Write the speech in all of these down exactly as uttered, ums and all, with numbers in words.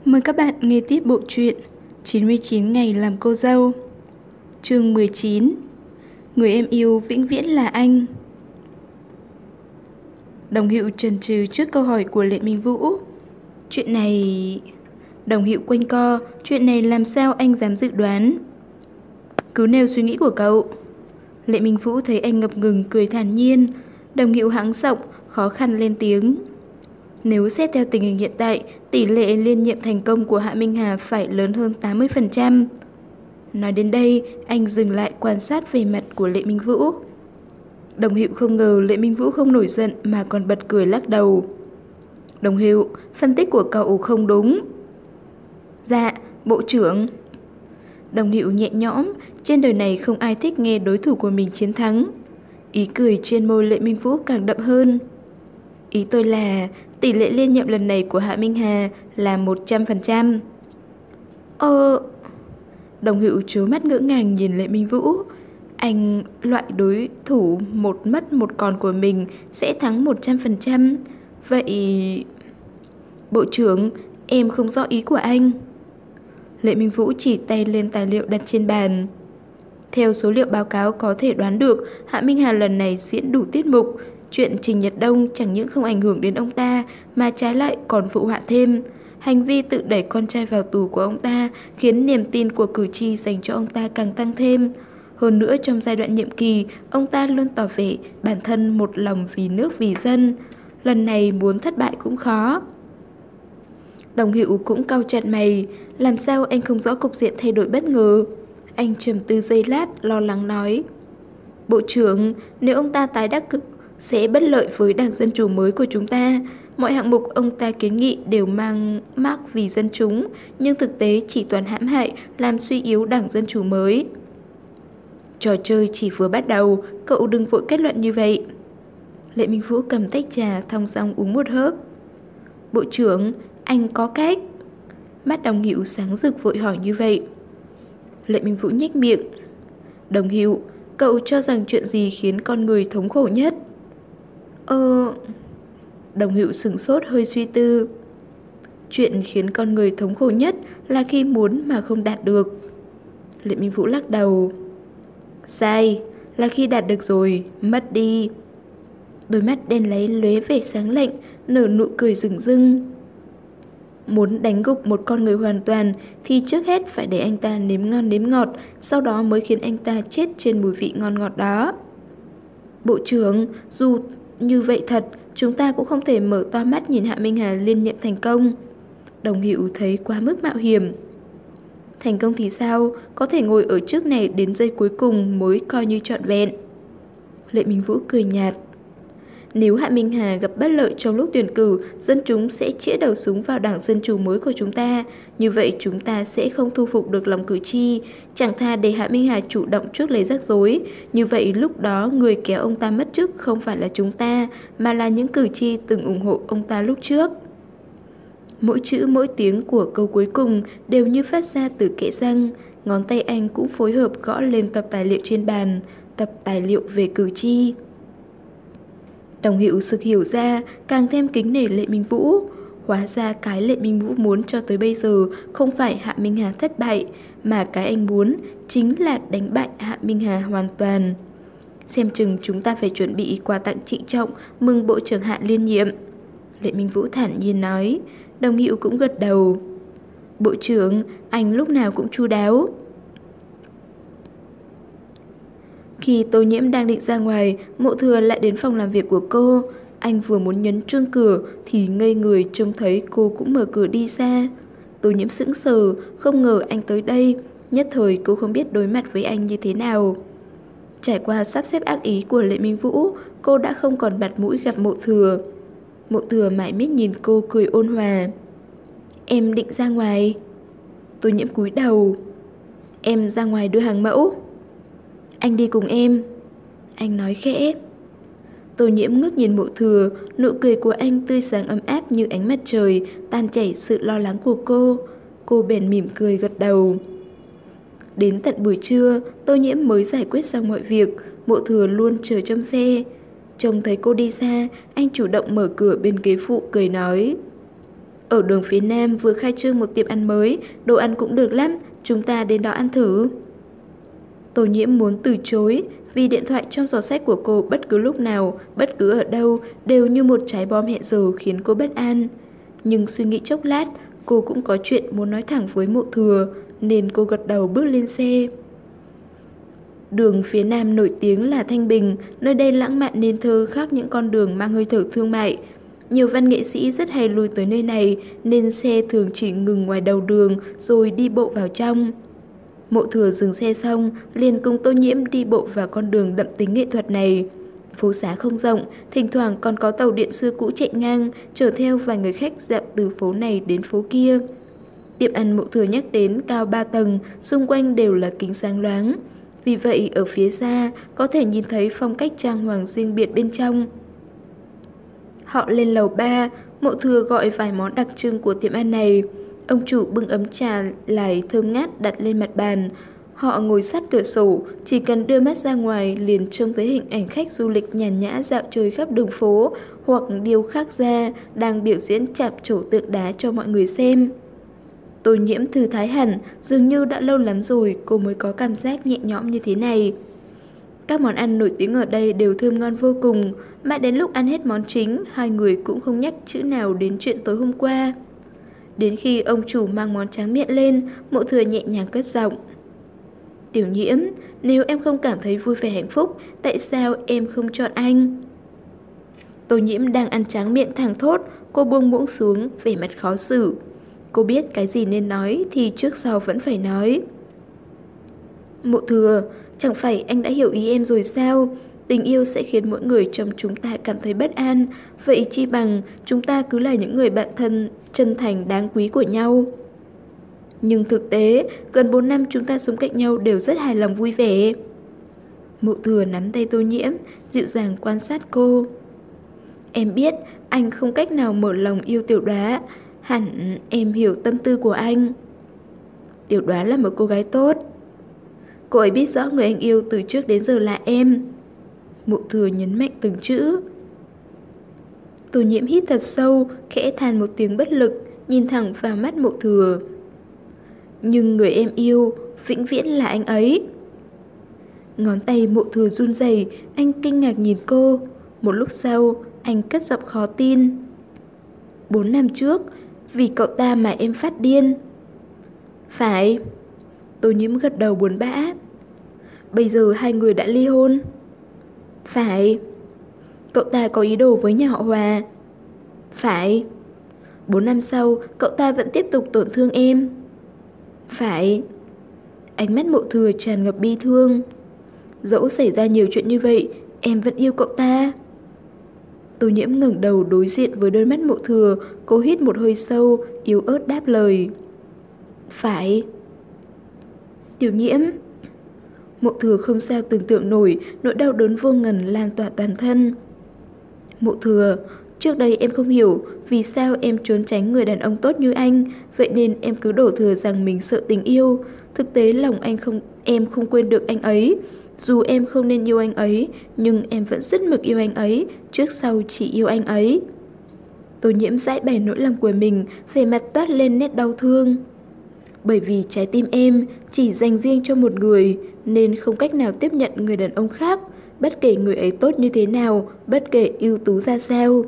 Mời các bạn nghe tiếp bộ truyện chín mươi chín ngày làm cô dâu. Chương mười chín. Người em yêu vĩnh viễn là anh. Đồng Hiệu chần chừ trước câu hỏi của Lệ Minh Vũ. Chuyện này... Đồng Hiệu quanh co, chuyện này làm sao anh dám dự đoán? Cứ nêu suy nghĩ của cậu. Lệ Minh Vũ thấy anh ngập ngừng cười thản nhiên. Đồng Hiệu hắng giọng, khó khăn lên tiếng. Nếu xét theo tình hình hiện tại, tỷ lệ liên nhiệm thành công của Hạ Minh Hà phải lớn hơn tám mươi phần trăm. Nói đến đây, anh dừng lại quan sát về mặt của Lệ Minh Vũ. Đồng Hiệu không ngờ Lệ Minh Vũ không nổi giận mà còn bật cười lắc đầu. Đồng Hiệu, phân tích của cậu không đúng. Dạ, Bộ trưởng. Đồng Hiệu nhẹ nhõm, trên đời này không ai thích nghe đối thủ của mình chiến thắng. Ý cười trên môi Lệ Minh Vũ càng đậm hơn. Ý tôi là tỷ lệ liên nhiệm lần này của Hạ Minh Hà là một trăm phần trăm. Ờ... Đồng Hiệu trố mắt ngỡ ngàng nhìn Lệ Minh Vũ. Anh loại đối thủ một mất một còn của mình sẽ thắng một trăm phần trăm. Vậy... Bộ trưởng, em không rõ ý của anh. Lệ Minh Vũ chỉ tay lên tài liệu đặt trên bàn. Theo số liệu báo cáo có thể đoán được, Hạ Minh Hà lần này diễn đủ tiết mục. Chuyện Trình Nhật Đông chẳng những không ảnh hưởng đến ông ta mà trái lại còn phụ họa thêm. Hành vi tự đẩy con trai vào tù của ông ta khiến niềm tin của cử tri dành cho ông ta càng tăng thêm. Hơn nữa trong giai đoạn nhiệm kỳ, ông ta luôn tỏ vẻ bản thân một lòng vì nước vì dân. Lần này muốn thất bại cũng khó. Đồng Hiệu cũng cau chặt mày. Làm sao anh không rõ cục diện thay đổi bất ngờ? Anh trầm tư giây lát, lo lắng nói. Bộ trưởng, nếu ông ta tái đắc cử sẽ bất lợi với Đảng Dân Chủ mới của chúng ta. Mọi hạng mục ông ta kiến nghị đều mang mác vì dân chúng, nhưng thực tế chỉ toàn hãm hại, làm suy yếu Đảng Dân Chủ mới. Trò chơi chỉ vừa bắt đầu, cậu đừng vội kết luận như vậy. Lệ Minh Vũ cầm tách trà thong dong uống một hớp. Bộ trưởng, anh có cách. Mắt Đồng Hiệu sáng rực vội hỏi như vậy. Lệ Minh Vũ nhếch miệng. Đồng Hiệu, cậu cho rằng chuyện gì khiến con người thống khổ nhất? Ờ... Đồng Hiệu sửng sốt hơi suy tư. Chuyện khiến con người thống khổ nhất là khi muốn mà không đạt được. Lệ Minh Vũ lắc đầu. Sai, là khi đạt được rồi, mất đi. Đôi mắt đen láy lóe vẻ sáng lạnh, nở nụ cười rừng rưng. Muốn đánh gục một con người hoàn toàn thì trước hết phải để anh ta nếm ngon nếm ngọt, sau đó mới khiến anh ta chết trên mùi vị ngon ngọt đó. Bộ trưởng, dù như vậy thật, chúng ta cũng không thể mở to mắt nhìn Hạ Minh Hà liên nhiệm thành công. Đồng Hiệu thấy quá mức mạo hiểm. Thành công thì sao? Có thể ngồi ở trước này đến giây cuối cùng mới coi như trọn vẹn. Lệ Minh Vũ cười nhạt. Nếu Hạ Minh Hà gặp bất lợi trong lúc tuyển cử, dân chúng sẽ chĩa đầu súng vào Đảng Dân Chủ mới của chúng ta. Như vậy chúng ta sẽ không thu phục được lòng cử tri. Chẳng thà để Hạ Minh Hà chủ động trước lấy rắc rối. Như vậy lúc đó người kéo ông ta mất chức không phải là chúng ta, mà là những cử tri từng ủng hộ ông ta lúc trước. Mỗi chữ mỗi tiếng của câu cuối cùng đều như phát ra từ kẽ răng. Ngón tay anh cũng phối hợp gõ lên tập tài liệu trên bàn, tập tài liệu về cử tri. Đồng Hiệu sực hiểu ra, càng thêm kính nể Lệ Minh Vũ. Hóa ra cái Lệ Minh Vũ muốn cho tới bây giờ không phải Hạ Minh Hà thất bại, mà cái anh muốn chính là đánh bại Hạ Minh Hà hoàn toàn. Xem chừng chúng ta phải chuẩn bị quà tặng trịnh trọng mừng Bộ trưởng Hạ liên nhiệm. Lệ Minh Vũ thản nhiên nói. Đồng Hiệu cũng gật đầu. Bộ trưởng, anh lúc nào cũng chu đáo. Khi Tô Nhiễm đang định ra ngoài, Mộ Thừa lại đến phòng làm việc của cô. Anh vừa muốn nhấn chuông cửa thì ngây người trông thấy cô cũng mở cửa đi ra. Tô Nhiễm sững sờ, không ngờ anh tới đây. Nhất thời cô không biết đối mặt với anh như thế nào. Trải qua sắp xếp ác ý của Lệ Minh Vũ, cô đã không còn mặt mũi gặp Mộ Thừa. Mộ Thừa mải miết nhìn cô cười ôn hòa. Em định ra ngoài. Tô Nhiễm cúi đầu. Em ra ngoài đưa hàng mẫu. Anh đi cùng em. Anh nói khẽ. Tô Nhiễm ngước nhìn Mộ Thừa, nụ cười của anh tươi sáng ấm áp như ánh mặt trời, tan chảy sự lo lắng của cô. Cô bèn mỉm cười gật đầu. Đến tận buổi trưa, Tô Nhiễm mới giải quyết xong mọi việc. Mộ Thừa luôn chờ trong xe. Trông thấy cô đi xa, anh chủ động mở cửa bên ghế phụ cười nói. Ở đường phía Nam vừa khai trương một tiệm ăn mới, đồ ăn cũng được lắm, chúng ta đến đó ăn thử. Tô Nhiễm muốn từ chối, vì điện thoại trong giỏ sách của cô bất cứ lúc nào, bất cứ ở đâu đều như một trái bom hẹn giờ khiến cô bất an. Nhưng suy nghĩ chốc lát, cô cũng có chuyện muốn nói thẳng với Mộ Thừa, nên cô gật đầu bước lên xe. Đường phía Nam nổi tiếng là Thanh Bình, nơi đây lãng mạn nên thơ khác những con đường mang hơi thở thương mại. Nhiều văn nghệ sĩ rất hay lui tới nơi này nên xe thường chỉ ngừng ngoài đầu đường rồi đi bộ vào trong. Mộ Thừa dừng xe xong, liền cùng Tô Nhiễm đi bộ vào con đường đậm tính nghệ thuật này. Phố xá không rộng, thỉnh thoảng còn có tàu điện xưa cũ chạy ngang, chở theo vài người khách dạo từ phố này đến phố kia. Tiệm ăn Mộ Thừa nhắc đến cao ba tầng, xung quanh đều là kính sáng loáng. Vì vậy, ở phía xa, có thể nhìn thấy phong cách trang hoàng riêng biệt bên trong. Họ lên lầu ba, Mộ Thừa gọi vài món đặc trưng của tiệm ăn này. Ông chủ bưng ấm trà lại thơm ngát đặt lên mặt bàn. Họ ngồi sát cửa sổ, chỉ cần đưa mắt ra ngoài liền trông thấy hình ảnh khách du lịch nhàn nhã dạo chơi khắp đường phố hoặc điêu khắc gia đang biểu diễn chạm trổ tượng đá cho mọi người xem. Tô Nhiễm thư thái hẳn, dường như đã lâu lắm rồi cô mới có cảm giác nhẹ nhõm như thế này. Các món ăn nổi tiếng ở đây đều thơm ngon vô cùng, mãi đến lúc ăn hết món chính, hai người cũng không nhắc chữ nào đến chuyện tối hôm qua. Đến khi ông chủ mang món tráng miệng lên, Mộ Thừa nhẹ nhàng cất giọng. Tiểu Nhiễm, nếu em không cảm thấy vui vẻ hạnh phúc, tại sao em không chọn anh? Tô Nhiễm đang ăn tráng miệng thẳng thốt, cô buông muỗng xuống, vẻ mặt khó xử. Cô biết cái gì nên nói thì trước sau vẫn phải nói. Mộ Thừa, chẳng phải anh đã hiểu ý em rồi sao? Tình yêu sẽ khiến mỗi người trong chúng ta cảm thấy bất an. Vậy chi bằng chúng ta cứ là những người bạn thân chân thành đáng quý của nhau. Nhưng thực tế, gần bốn năm chúng ta sống cạnh nhau đều rất hài lòng vui vẻ. Mộ Thừa nắm tay Tô Nhiễm, dịu dàng quan sát cô. Em biết anh không cách nào mở lòng yêu Tiểu Đóa. Hẳn em hiểu tâm tư của anh. Tiểu Đóa là một cô gái tốt. Cô ấy biết rõ người anh yêu từ trước đến giờ là em. Mộ Thừa nhấn mạnh từng chữ. Tô Nhiễm hít thật sâu, khẽ than một tiếng bất lực, nhìn thẳng vào mắt Mộ Thừa. Nhưng người em yêu vĩnh viễn là anh ấy. Ngón tay Mộ Thừa run rẩy, anh kinh ngạc nhìn cô. Một lúc sau, anh cất giọng khó tin. Bốn năm trước, vì cậu ta mà em phát điên. Phải. Tô Nhiễm gật đầu buồn bã. Bây giờ hai người đã ly hôn. Phải. Cậu ta có ý đồ với nhà họ Hòa. Phải. Bốn năm sau, cậu ta vẫn tiếp tục tổn thương em. Phải. Ánh mắt Mộ Thừa tràn ngập bi thương. Dẫu xảy ra nhiều chuyện như vậy, em vẫn yêu cậu ta. Tô Nhiễm ngẩng đầu đối diện với đôi mắt Mộ Thừa, cô hít một hơi sâu, yếu ớt đáp lời. Phải. Tiểu Nhiễm. Mộ Thừa không sao tưởng tượng nổi, nỗi đau đớn vô ngần lan tỏa toàn thân. Mộ Thừa, trước đây em không hiểu vì sao em trốn tránh người đàn ông tốt như anh, vậy nên em cứ đổ thừa rằng mình sợ tình yêu. Thực tế lòng anh không, em không quên được anh ấy. Dù em không nên yêu anh ấy, nhưng em vẫn rất mực yêu anh ấy, trước sau chỉ yêu anh ấy. Tô Nhiễm giải bày nỗi lòng của mình, vẻ mặt toát lên nét đau thương. Bởi vì trái tim em chỉ dành riêng cho một người, nên không cách nào tiếp nhận người đàn ông khác, bất kể người ấy tốt như thế nào, bất kể ưu tú ra sao.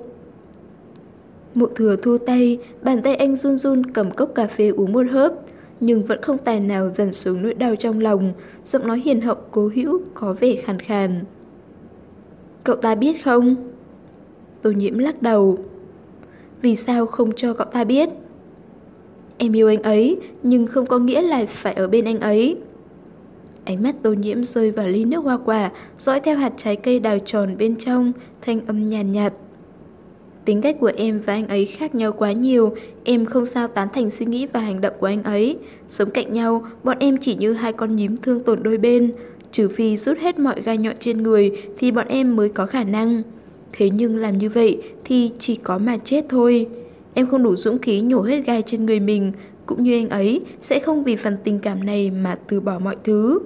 Mộ Thừa thu tay, bàn tay anh run run cầm cốc cà phê uống một hớp, nhưng vẫn không tài nào dần xuống nỗi đau trong lòng, giọng nói hiền hậu cố hữu có vẻ khàn khàn. Cậu ta biết không? Tô Nhiễm lắc đầu. Vì sao không cho cậu ta biết? Em yêu anh ấy, nhưng không có nghĩa là phải ở bên anh ấy. Ánh mắt Tô Nhiễm rơi vào ly nước hoa quả, dõi theo hạt trái cây đào tròn bên trong, thanh âm nhàn nhạt, nhạt. Tính cách của em và anh ấy khác nhau quá nhiều, em không sao tán thành suy nghĩ và hành động của anh ấy. Sống cạnh nhau, bọn em chỉ như hai con nhím thương tổn đôi bên. Trừ phi rút hết mọi gai nhọn trên người thì bọn em mới có khả năng. Thế nhưng làm như vậy thì chỉ có mà chết thôi. Em không đủ dũng khí nhổ hết gai trên người mình, cũng như anh ấy sẽ không vì phần tình cảm này mà từ bỏ mọi thứ.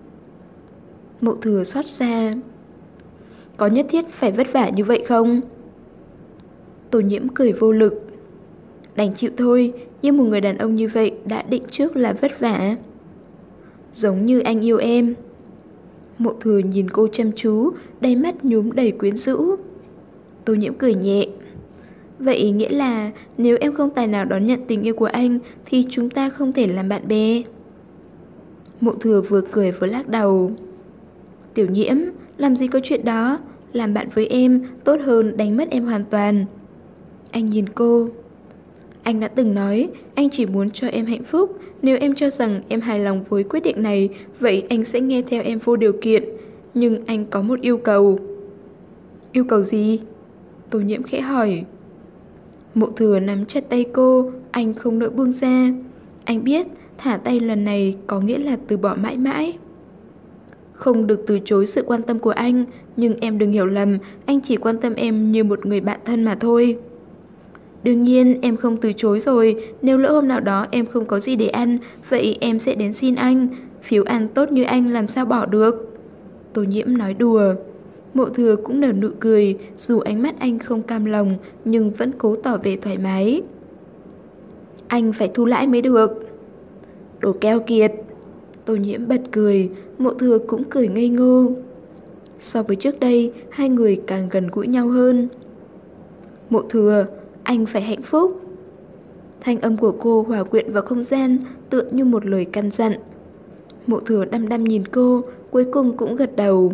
Mộ Thừa xót xa. Có nhất thiết phải vất vả như vậy không? Tô Nhiễm cười vô lực. Đành chịu thôi, nhưng một người đàn ông như vậy đã định trước là vất vả. Giống như anh yêu em. Mộ Thừa nhìn cô chăm chú, đáy mắt nhúm đầy quyến rũ. Tô Nhiễm cười nhẹ. Vậy nghĩa là nếu em không tài nào đón nhận tình yêu của anh thì chúng ta không thể làm bạn bè. Mộ Thừa vừa cười vừa lắc đầu. Tiểu Nhiễm, làm gì có chuyện đó. Làm bạn với em tốt hơn đánh mất em hoàn toàn. Anh nhìn cô. Anh đã từng nói anh chỉ muốn cho em hạnh phúc. Nếu em cho rằng em hài lòng với quyết định này, vậy anh sẽ nghe theo em vô điều kiện. Nhưng anh có một yêu cầu. Yêu cầu gì? Tô Nhiễm khẽ hỏi. Mộ Thừa nắm chặt tay cô, anh không nỡ buông ra. Anh biết thả tay lần này có nghĩa là từ bỏ mãi mãi. Không được từ chối sự quan tâm của anh, nhưng em đừng hiểu lầm, anh chỉ quan tâm em như một người bạn thân mà thôi. Đương nhiên em không từ chối rồi. Nếu lỡ hôm nào đó em không có gì để ăn, vậy em sẽ đến xin anh. Phiếu ăn tốt như anh làm sao bỏ được. Tô Nhiễm nói đùa. Mộ Thừa cũng nở nụ cười. Dù ánh mắt anh không cam lòng, nhưng vẫn cố tỏ vẻ thoải mái. Anh phải thu lãi mới được. Đồ keo kiệt. Tô Nhiễm bật cười. Mộ Thừa cũng cười ngây ngô. So với trước đây, hai người càng gần gũi nhau hơn. Mộ Thừa, anh phải hạnh phúc. Thanh âm của cô hòa quyện vào không gian, tựa như một lời căn dặn. Mộ Thừa đăm đăm nhìn cô, cuối cùng cũng gật đầu.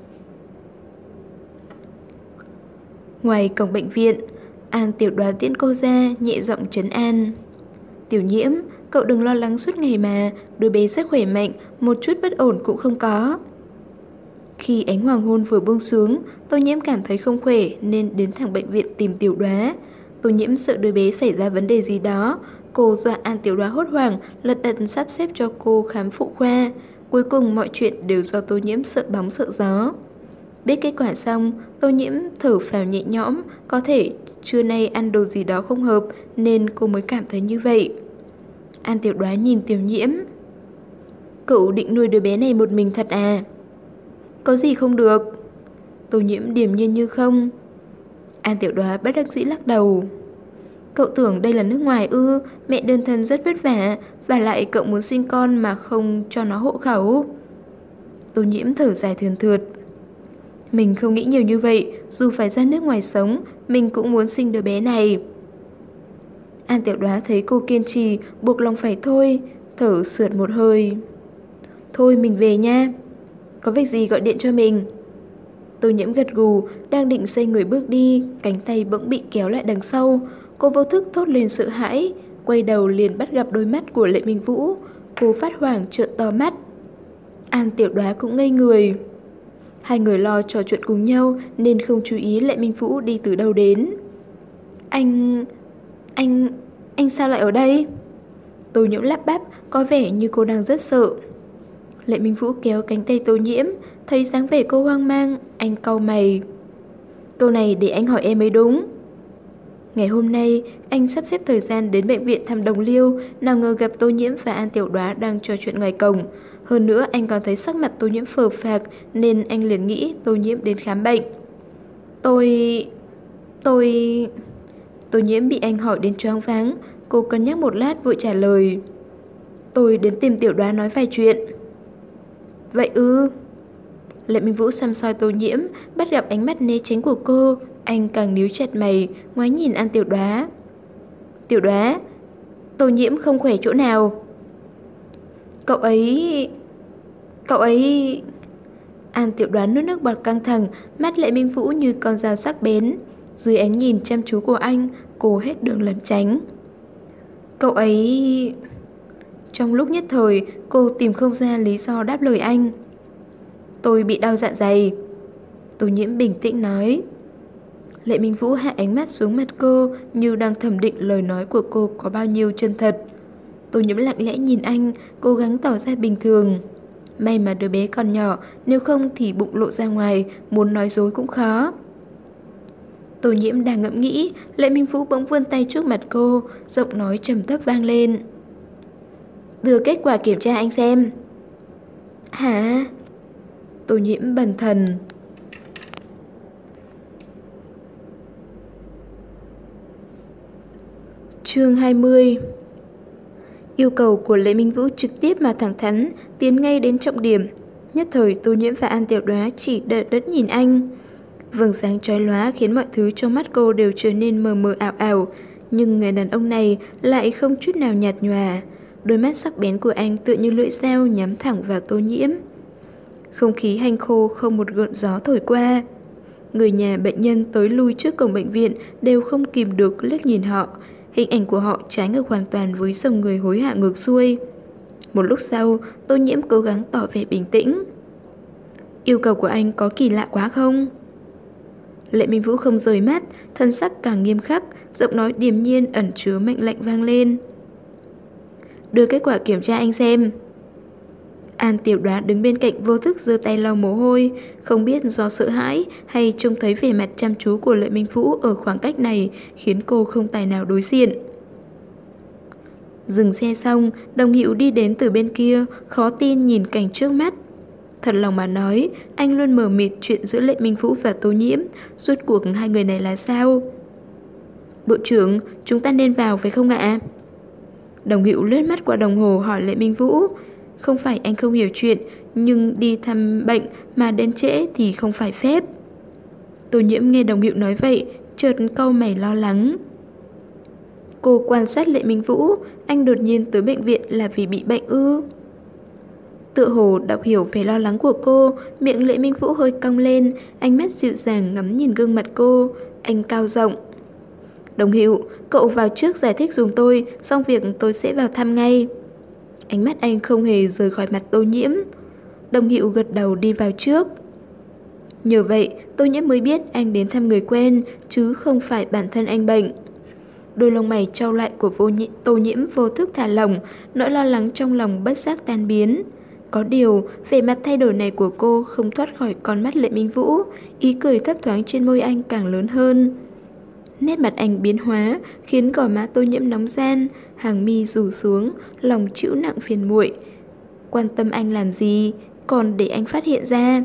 Ngoài cổng bệnh viện, An Tiểu Đoá tiễn cô ra, nhẹ giọng trấn an. Tiểu Nhiễm, cậu đừng lo lắng suốt ngày mà, đứa bé rất khỏe mạnh, một chút bất ổn cũng không có. Khi ánh hoàng hôn vừa buông xuống, Tô Nhiễm cảm thấy không khỏe nên đến thẳng bệnh viện tìm Tiểu Đoá. Tô Nhiễm sợ đứa bé xảy ra vấn đề gì đó. Cô dọa An Tiểu Đoá hốt hoảng, lật đật sắp xếp cho cô khám phụ khoa. Cuối cùng mọi chuyện đều do Tô Nhiễm sợ bóng sợ gió. Biết kết quả xong, Tô Nhiễm thở phào nhẹ nhõm. Có thể trưa nay ăn đồ gì đó không hợp nên cô mới cảm thấy như vậy. An Tiểu Đoá nhìn Tiểu Nhiễm. Cậu định nuôi đứa bé này một mình thật à? Có gì không được? Tô Nhiễm điềm nhiên như không. An Tiểu Đoá bất đắc dĩ lắc đầu. Cậu tưởng đây là nước ngoài ư? Mẹ đơn thân rất vất vả, và lại cậu muốn sinh con mà không cho nó hộ khẩu. Tô Nhiễm thở dài thườn thượt. Mình không nghĩ nhiều như vậy, dù phải ra nước ngoài sống, mình cũng muốn sinh đứa bé này. An Tiểu Đoá thấy cô kiên trì, buộc lòng phải thôi, thở sượt một hơi. Thôi mình về nha. Có việc gì gọi điện cho mình. Tô Nhiễm gật gù, đang định xoay người bước đi, cánh tay bỗng bị kéo lại đằng sau. Cô vô thức thốt lên sợ hãi, quay đầu liền bắt gặp đôi mắt của Lệ Minh Vũ. Cô phát hoảng trợn to mắt. An Tiểu Đoá cũng ngây người. Hai người lo trò chuyện cùng nhau nên không chú ý Lệ Minh Vũ đi từ đâu đến. Anh... anh... anh sao lại ở đây? Tô Nhiễm lắp bắp, có vẻ như cô đang rất sợ. Lệ Minh Vũ kéo cánh tay Tô Nhiễm, thấy dáng vẻ cô hoang mang, anh cau mày. Câu này để anh hỏi em mới đúng. Ngày hôm nay, anh sắp xếp thời gian đến bệnh viện thăm Đồng Liêu, nào ngờ gặp Tô Nhiễm và An Tiểu Đoá đang trò chuyện ngoài cổng. Hơn nữa anh còn thấy sắc mặt Tô Nhiễm phờ phạc nên anh liền nghĩ Tô Nhiễm đến khám bệnh. Tôi... tôi... Tô Nhiễm bị anh hỏi đến choáng váng, cô cân nhắc một lát vội trả lời. Tôi đến tìm Tiểu Đoá nói vài chuyện. Vậy ư? Lệ Minh Vũ xăm soi Tô Nhiễm, bắt gặp ánh mắt né tránh của cô, anh càng níu chặt mày, ngoái nhìn An Tiểu Đoá. Tiểu Đoá, Tô Nhiễm không khỏe chỗ nào. Cậu ấy... Cậu ấy... An Tiểu Đoá nuốt nước bọt căng thẳng, mắt Lệ Minh Vũ như con dao sắc bén. Dưới ánh nhìn chăm chú của anh, cô hết đường lẩn tránh. Cậu ấy... Trong lúc nhất thời, cô tìm không ra lý do đáp lời anh. Tôi bị đau dạ dày. Tô Nhiễm bình tĩnh nói. Lệ Minh Vũ hạ ánh mắt xuống mặt cô như đang thẩm định lời nói của cô có bao nhiêu chân thật. Tô Nhiễm lặng lẽ nhìn anh, cố gắng tỏ ra bình thường. May mà đứa bé còn nhỏ, nếu không thì bụng lộ ra ngoài, muốn nói dối cũng khó. Tô Nhiễm đang ngẫm nghĩ, Lệ Minh Vũ bỗng vươn tay trước mặt cô, giọng nói trầm thấp vang lên. Đưa kết quả kiểm tra anh xem. Hả? Tô Nhiễm bần thần. Chương hai mươi. Yêu cầu của Lệ Minh Vũ trực tiếp mà thẳng thắn, tiến ngay đến trọng điểm. Nhất thời Tô Nhiễm và An Tiểu Đoá chỉ đợi đẫn nhìn anh. Vầng sáng chói lóa khiến mọi thứ trong mắt cô đều trở nên mờ mờ ảo ảo, nhưng người đàn ông này lại không chút nào nhạt nhòa. Đôi mắt sắc bén của anh tựa như lưỡi dao nhắm thẳng vào Tô Nhiễm. Không khí hanh khô không một gợn gió thổi qua. Người nhà bệnh nhân tới lui trước cổng bệnh viện đều không kìm được liếc nhìn họ. Hình ảnh của họ trái ngược hoàn toàn với dòng người hối hả ngược xuôi. Một lúc sau, Tô Nhiễm cố gắng tỏ vẻ bình tĩnh. Yêu cầu của anh có kỳ lạ quá không? Lệ Minh Vũ không rời mắt, thân sắc càng nghiêm khắc, giọng nói điềm nhiên ẩn chứa mệnh lệnh vang lên. Đưa kết quả kiểm tra anh xem. An Tiểu Đoá đứng bên cạnh vô thức giơ tay lau mồ hôi, không biết do sợ hãi hay trông thấy vẻ mặt chăm chú của Lệ Minh Vũ ở khoảng cách này khiến cô không tài nào đối diện. Dừng xe xong, đồng hiệu đi đến từ bên kia, khó tin nhìn cảnh trước mắt. Thật lòng mà nói, anh luôn mờ mịt chuyện giữa Lệ Minh Vũ và Tô Nhiễm, rốt cuộc hai người này là sao? Bộ trưởng, chúng ta nên vào phải không ạ? Đồng hiệu lướt mắt qua đồng hồ hỏi Lệ Minh Vũ. Không phải anh không hiểu chuyện, nhưng đi thăm bệnh mà đến trễ thì không phải phép. Tô Nhiễm nghe đồng hiệu nói vậy, chợt cau mày lo lắng. Cô quan sát Lệ Minh Vũ, anh đột nhiên tới bệnh viện là vì bị bệnh ư? Tựa hồ đọc hiểu vẻ lo lắng của cô, miệng Lệ Minh Vũ hơi cong lên, ánh mắt dịu dàng ngắm nhìn gương mặt cô, anh cao giọng. Đồng hiệu, cậu vào trước giải thích dùm tôi, xong việc tôi sẽ vào thăm ngay. Ánh mắt anh không hề rời khỏi mặt Tô Nhiễm. Đồng hiệu gật đầu đi vào trước. Nhờ vậy, Tô Nhiễm mới biết anh đến thăm người quen, chứ không phải bản thân anh bệnh. Đôi lông mày trao lại của vô nhị, Tô Nhiễm vô thức thả lỏng, nỗi lo lắng trong lòng bất giác tan biến. Có điều, vẻ mặt thay đổi này của cô không thoát khỏi con mắt Lệ Minh Vũ, ý cười thấp thoáng trên môi anh càng lớn hơn. Nét mặt anh biến hóa, khiến gò má Tô Nhiễm nóng gian, hàng mi rủ xuống, lòng chịu nặng phiền muội. Quan tâm anh làm gì, còn để anh phát hiện ra.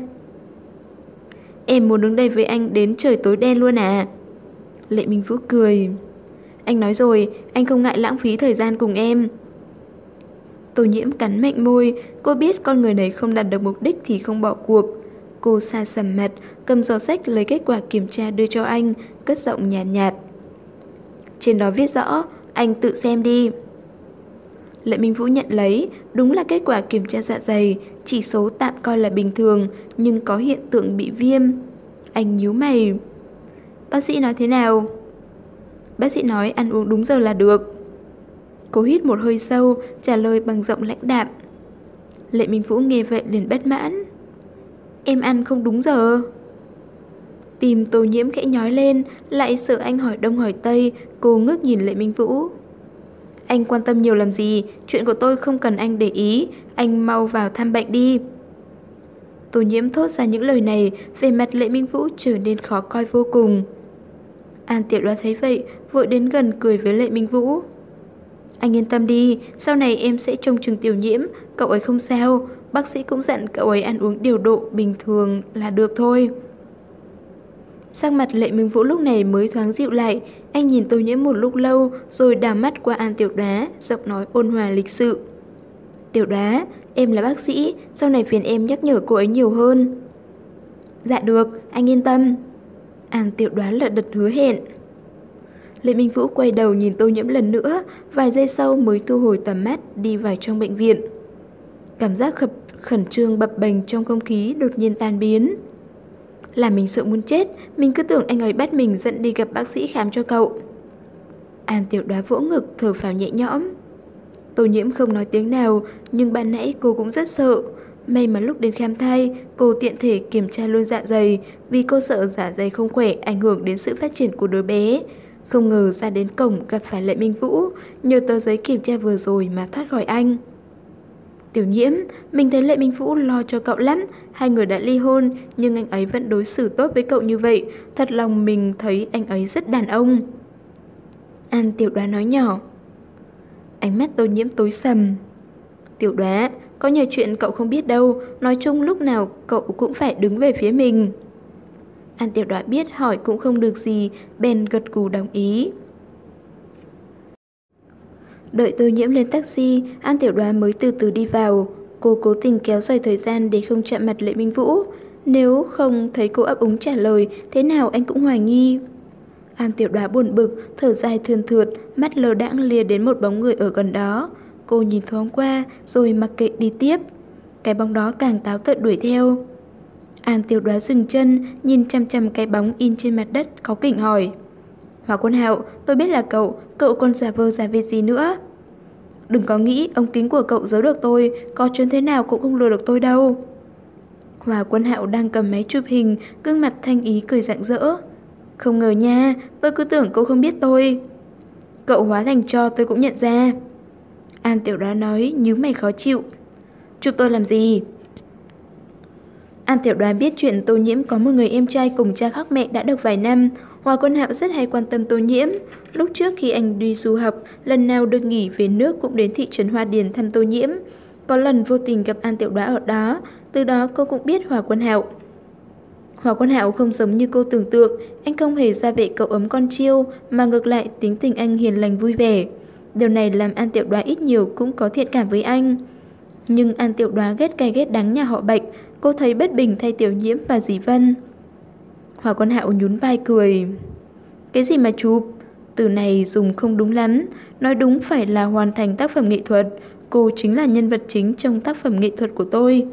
Em muốn đứng đây với anh đến trời tối đen luôn à? Lệ Minh Vũ cười. Anh nói rồi, anh không ngại lãng phí thời gian cùng em. Tô Nhiễm cắn mạnh môi, cô biết con người này không đạt được mục đích thì không bỏ cuộc. Cô xa sầm mặt, cầm giỏ sách lấy kết quả kiểm tra đưa cho anh, cất giọng nhàn nhạt, nhạt. Trên đó viết rõ, anh tự xem đi. Lệ Minh Vũ nhận lấy, đúng là kết quả kiểm tra dạ dày, chỉ số tạm coi là bình thường, nhưng có hiện tượng bị viêm. Anh nhíu mày. Bác sĩ nói thế nào? Bác sĩ nói ăn uống đúng giờ là được. Cô hít một hơi sâu, trả lời bằng giọng lãnh đạm. Lệ Minh Vũ nghe vậy liền bất mãn. Em ăn không đúng giờ. Tim Tô Nhiễm khẽ nhói lên, lại sợ anh hỏi đông hỏi tây, cô ngước nhìn Lệ Minh Vũ. Anh quan tâm nhiều làm gì, chuyện của tôi không cần anh để ý, anh mau vào thăm bệnh đi. Tô Nhiễm thốt ra những lời này, về mặt Lệ Minh Vũ trở nên khó coi vô cùng. An Tiểu Đoá thấy vậy, vội đến gần cười với Lệ Minh Vũ. Anh yên tâm đi, sau này em sẽ trông chừng Tiểu Nhiễm, cậu ấy không sao, bác sĩ cũng dặn cậu ấy ăn uống điều độ bình thường là được thôi. Sắc mặt Lệ Minh Vũ lúc này mới thoáng dịu lại, anh nhìn Tô Nhiễm một lúc lâu rồi đảo mắt qua An Tiểu Đoá, giọng nói ôn hòa lịch sự. Tiểu Đoá, em là bác sĩ, sau này phiền em nhắc nhở cô ấy nhiều hơn. Dạ được, anh yên tâm. An Tiểu Đoá lật đật hứa hẹn. Lệ Minh Vũ quay đầu nhìn Tô Nhiễm lần nữa, vài giây sau mới thu hồi tầm mắt đi vào trong bệnh viện. Cảm giác khập, khẩn trương bập bềnh trong không khí đột nhiên tan biến. Là mình sợ muốn chết, mình cứ tưởng anh ấy bắt mình dẫn đi gặp bác sĩ khám cho cậu. An Tiểu Đoá vỗ ngực thở phào nhẹ nhõm. Tô Nhiễm không nói tiếng nào, nhưng ban nãy cô cũng rất sợ. May mà lúc đến khám thai, cô tiện thể kiểm tra luôn dạ dày, vì cô sợ dạ dày không khỏe ảnh hưởng đến sự phát triển của đứa bé. Không ngờ ra đến cổng gặp phải Lệ Minh Vũ, nhờ tờ giấy kiểm tra vừa rồi mà thoát khỏi anh. Tiểu Nhiễm, mình thấy Lệ Minh Vũ lo cho cậu lắm, hai người đã ly hôn, nhưng anh ấy vẫn đối xử tốt với cậu như vậy, thật lòng mình thấy anh ấy rất đàn ông. An Tiểu Đoá nói nhỏ. Ánh mắt Tô Nhiễm tối sầm. Tiểu Đoá, có nhiều chuyện cậu không biết đâu, nói chung lúc nào cậu cũng phải đứng về phía mình. An Tiểu Đoá biết hỏi cũng không được gì, bèn gật gù đồng ý. Đợi Tô Nhiễm lên taxi, An Tiểu Đoá mới từ từ đi vào. Cô cố tình kéo dài thời gian để không chạm mặt Lệ Minh Vũ. Nếu không thấy cô ấp úng trả lời, thế nào anh cũng hoài nghi. An Tiểu Đoá buồn bực, thở dài thườn thượt, mắt lờ đãng lìa đến một bóng người ở gần đó. Cô nhìn thoáng qua, rồi mặc kệ đi tiếp. Cái bóng đó càng táo tợn đuổi theo. An Tiểu Đoá dừng chân, nhìn chăm chăm cái bóng in trên mặt đất, cáu kỉnh hỏi. Hòa Quân Hạo, tôi biết là cậu, cậu còn giả vờ giả vịt gì nữa? Đừng có nghĩ ống kính của cậu giấu được tôi, có chuyến thế nào cũng không lừa được tôi đâu. Hòa Quân Hạo đang cầm máy chụp hình, gương mặt thanh ý cười rạng rỡ. Không ngờ nha, tôi cứ tưởng cô không biết tôi. Cậu hóa thành cho tôi cũng nhận ra. An Tiểu Đoá nói, nhíu mày khó chịu. Chụp tôi làm gì? An Tiểu Đoá biết chuyện Tô Nhiễm có một người em trai cùng cha khác mẹ đã được vài năm. Hòa Quân Hạo rất hay quan tâm Tô Nhiễm. Lúc trước khi anh đi du học, lần nào được nghỉ về nước cũng đến thị trấn Hoa Điền thăm Tô Nhiễm. Có lần vô tình gặp An Tiểu Đoá ở đó, từ đó cô cũng biết Hòa Quân Hạo. Hòa Quân Hạo không giống như cô tưởng tượng, anh không hề ra vẻ cậu ấm con chiêu, mà ngược lại tính tình anh hiền lành vui vẻ. Điều này làm An Tiểu Đoá ít nhiều cũng có thiện cảm với anh. Nhưng An Tiểu Đoá ghét cay ghét đắng nhà họ Bạch, cô thấy bất bình thay Tiểu Nhiễm và dì Vân. Hòa Quân Hạo nhún vai cười. Cái gì mà chụp? Từ này dùng không đúng lắm, nói đúng phải là hoàn thành tác phẩm nghệ thuật. Cô chính là nhân vật chính trong tác phẩm nghệ thuật của tôi.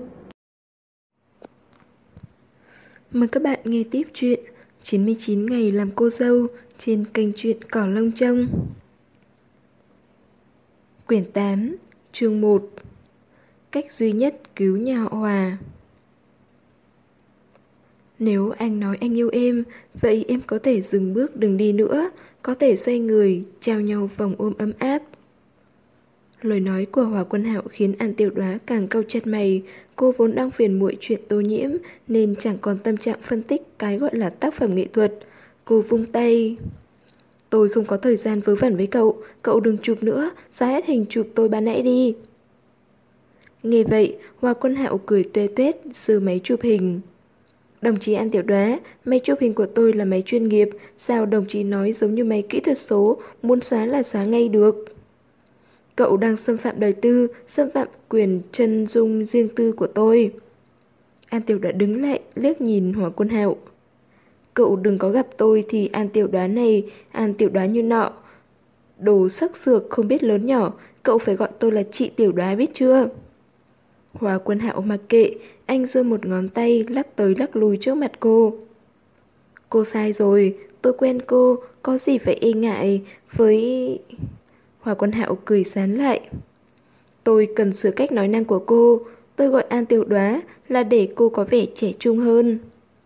Mời các bạn nghe tiếp chuyện chín mươi chín ngày làm cô dâu trên kênh truyện Cỏ Lông Trông. Quyển tám, chương một. Cách duy nhất cứu nhà họ Hòa. Nếu anh nói anh yêu em, vậy em có thể dừng bước đừng đi nữa, có thể xoay người, trao nhau vòng ôm ấm áp. Lời nói của Hòa Quân Hạo khiến An Tiểu Đoá càng cau chặt mày. Cô vốn đang phiền muội chuyện Tô Nhiễm nên chẳng còn tâm trạng phân tích cái gọi là tác phẩm nghệ thuật. Cô vung tay. Tôi không có thời gian vớ vẩn với cậu, cậu đừng chụp nữa, xóa hết hình chụp tôi ban nãy đi. Nghe vậy, Hòa Quân Hạo cười tuê tuét, giơ máy chụp hình. Đồng chí An Tiểu Đoá, máy chụp hình của tôi là máy chuyên nghiệp, sao đồng chí nói giống như máy kỹ thuật số, muốn xóa là xóa ngay được. Cậu đang xâm phạm đời tư, xâm phạm quyền chân dung riêng tư của tôi. An Tiểu Đoá đứng lại, liếc nhìn Hòa Quân Hạo. Cậu đừng có gặp tôi thì An Tiểu Đoá này, An Tiểu Đoá như nọ. Đồ sắc sược không biết lớn nhỏ, cậu phải gọi tôi là chị Tiểu Đoá biết chưa? Hòa Quân Hạo mặc kệ, anh giơ một ngón tay lắc tới lắc lùi trước mặt cô. Cô sai rồi, tôi quen cô, có gì phải e ngại với... Hòa Quân Hạo cười sán lại. Tôi cần sửa cách nói năng của cô, tôi gọi An Tiểu Đoá là để cô có vẻ trẻ trung hơn.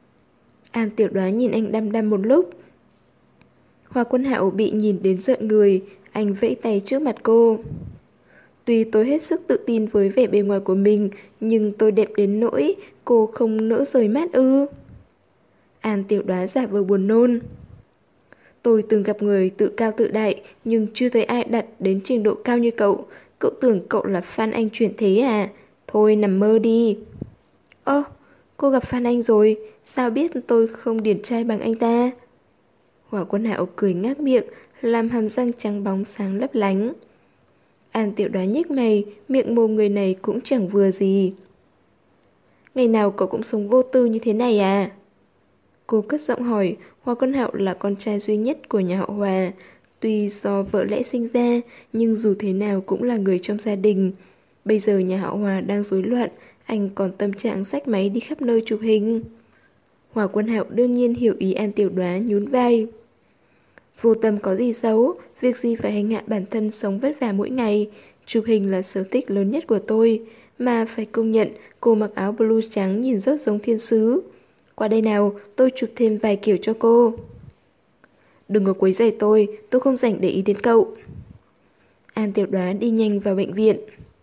An Tiểu Đoá nhìn anh đăm đăm một lúc. Hòa Quân Hạo bị nhìn đến giận người, anh vẫy tay trước mặt cô. Tuy tôi hết sức tự tin với vẻ bề ngoài của mình, nhưng tôi đẹp đến nỗi cô không nỡ rời mắt ư. An Tiểu Đoá giả vờ buồn nôn. Tôi từng gặp người tự cao tự đại, nhưng chưa thấy ai đặt đến trình độ cao như cậu. Cậu tưởng cậu là fan anh chuyển thế à? Thôi nằm mơ đi. Ơ, cô gặp fan anh rồi, sao biết tôi không điển trai bằng anh ta? Hòa Quân Hạo cười ngác miệng, làm hàm răng trắng bóng sáng lấp lánh. An Tiểu Đoá nhếch mày, miệng mồm người này cũng chẳng vừa gì. Ngày nào cậu cũng sống vô tư như thế này à? Cô cất giọng hỏi. Hòa Quân Hạo là con trai duy nhất của nhà họ Hòa. Tuy do vợ lẽ sinh ra, nhưng dù thế nào cũng là người trong gia đình. Bây giờ nhà họ Hòa đang rối loạn, anh còn tâm trạng xách máy đi khắp nơi chụp hình. Hòa Quân Hạo đương nhiên hiểu ý An Tiểu Đoá, nhún vai. Vô tâm có gì xấu, việc gì phải hành hạ bản thân sống vất vả mỗi ngày. Chụp hình là sở thích lớn nhất của tôi, mà phải công nhận cô mặc áo blue trắng nhìn rất giống thiên sứ. Qua đây nào, tôi chụp thêm vài kiểu cho cô. Đừng có quấy rầy tôi, tôi không rảnh để ý đến cậu. An Tiểu Đoá đi nhanh vào bệnh viện.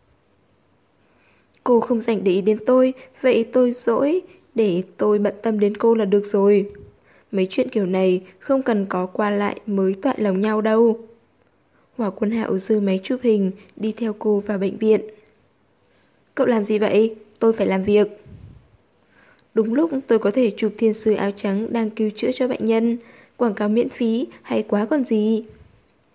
Cô không rảnh để ý đến tôi, vậy tôi dỗi, để tôi bận tâm đến cô là được rồi. Mấy chuyện kiểu này không cần có qua lại mới toại lòng nhau đâu. Hòa Quân Hạo giơ máy chụp hình, đi theo cô vào bệnh viện. Cậu làm gì vậy? Tôi phải làm việc. Đúng lúc tôi có thể chụp thiên sứ áo trắng đang cứu chữa cho bệnh nhân. Quảng cáo miễn phí hay quá còn gì.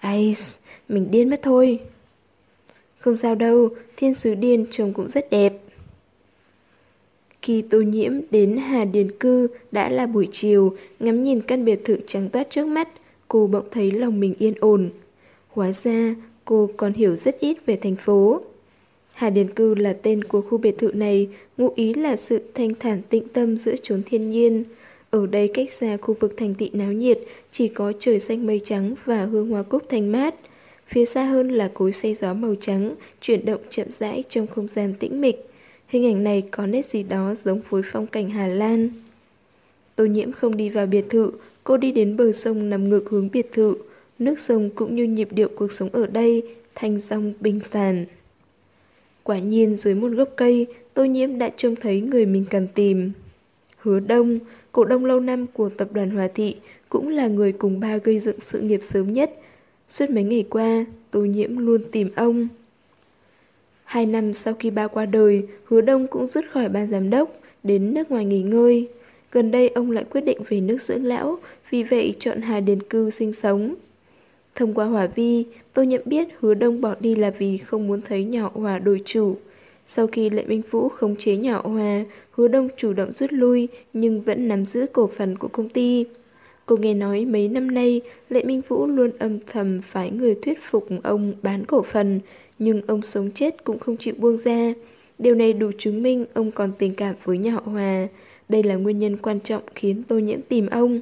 Ai, mình điên mất thôi. Không sao đâu, thiên sứ điên trông cũng rất đẹp. Khi Tô Nhiễm đến Hà Điền Cư đã là buổi chiều, ngắm nhìn căn biệt thự trắng toát trước mắt, cô bỗng thấy lòng mình yên ổn. Hóa ra, cô còn hiểu rất ít về thành phố. Hà Điền Cư là tên của khu biệt thự này, ngụ ý là sự thanh thản tĩnh tâm giữa chốn thiên nhiên. Ở đây cách xa khu vực thành thị náo nhiệt, chỉ có trời xanh mây trắng và hương hoa cúc thanh mát. Phía xa hơn là cối xay gió màu trắng, chuyển động chậm rãi trong không gian tĩnh mịch. Hình ảnh này có nét gì đó giống với phong cảnh Hà Lan. Tô Nhiễm không đi vào biệt thự, cô đi đến bờ sông nằm ngược hướng biệt thự. Nước sông cũng như nhịp điệu cuộc sống ở đây, thanh dong bình thản. Quả nhiên dưới một gốc cây, Tô Nhiễm đã trông thấy người mình cần tìm. Hứa Đông, cổ đông lâu năm của tập đoàn Hòa Thị, cũng là người cùng ba gây dựng sự nghiệp sớm nhất. Suốt mấy ngày qua, Tô Nhiễm luôn tìm ông. Hai năm sau khi ba qua đời, Hứa Đông cũng rút khỏi ban giám đốc, đến nước ngoài nghỉ ngơi. Gần đây ông lại quyết định về nước dưỡng lão, vì vậy chọn Hà Điền Cư sinh sống. Thông qua Hòa Vi, tôi nhận biết Hứa Đông bỏ đi là vì không muốn thấy Nhỏ Hòa đổi chủ. Sau khi Lệ Minh Vũ khống chế Nhỏ Hòa, Hứa Đông chủ động rút lui nhưng vẫn nắm giữ cổ phần của công ty. Cô nghe nói mấy năm nay Lệ Minh Vũ luôn âm thầm phái người thuyết phục ông bán cổ phần, nhưng ông sống chết cũng không chịu buông ra. Điều này đủ chứng minh ông còn tình cảm với Nhỏ Hòa. Đây là nguyên nhân quan trọng khiến Tô Nhiễm tìm ông.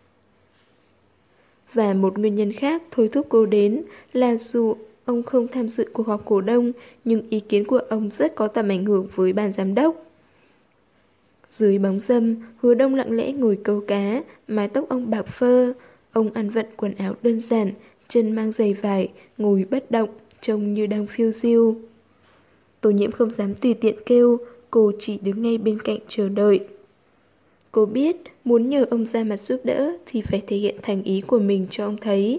Và một nguyên nhân khác thôi thúc cô đến là dù ông không tham dự cuộc họp cổ đông, nhưng ý kiến của ông rất có tầm ảnh hưởng với ban giám đốc. Dưới bóng râm, Hứa Đông lặng lẽ ngồi câu cá, mái tóc ông bạc phơ. Ông ăn vận quần áo đơn giản, chân mang giày vải, ngồi bất động, trông như đang phiêu diêu. Tô Nhiễm không dám tùy tiện kêu, cô chỉ đứng ngay bên cạnh chờ đợi. Cô biết muốn nhờ ông ra mặt giúp đỡ thì phải thể hiện thành ý của mình cho ông thấy.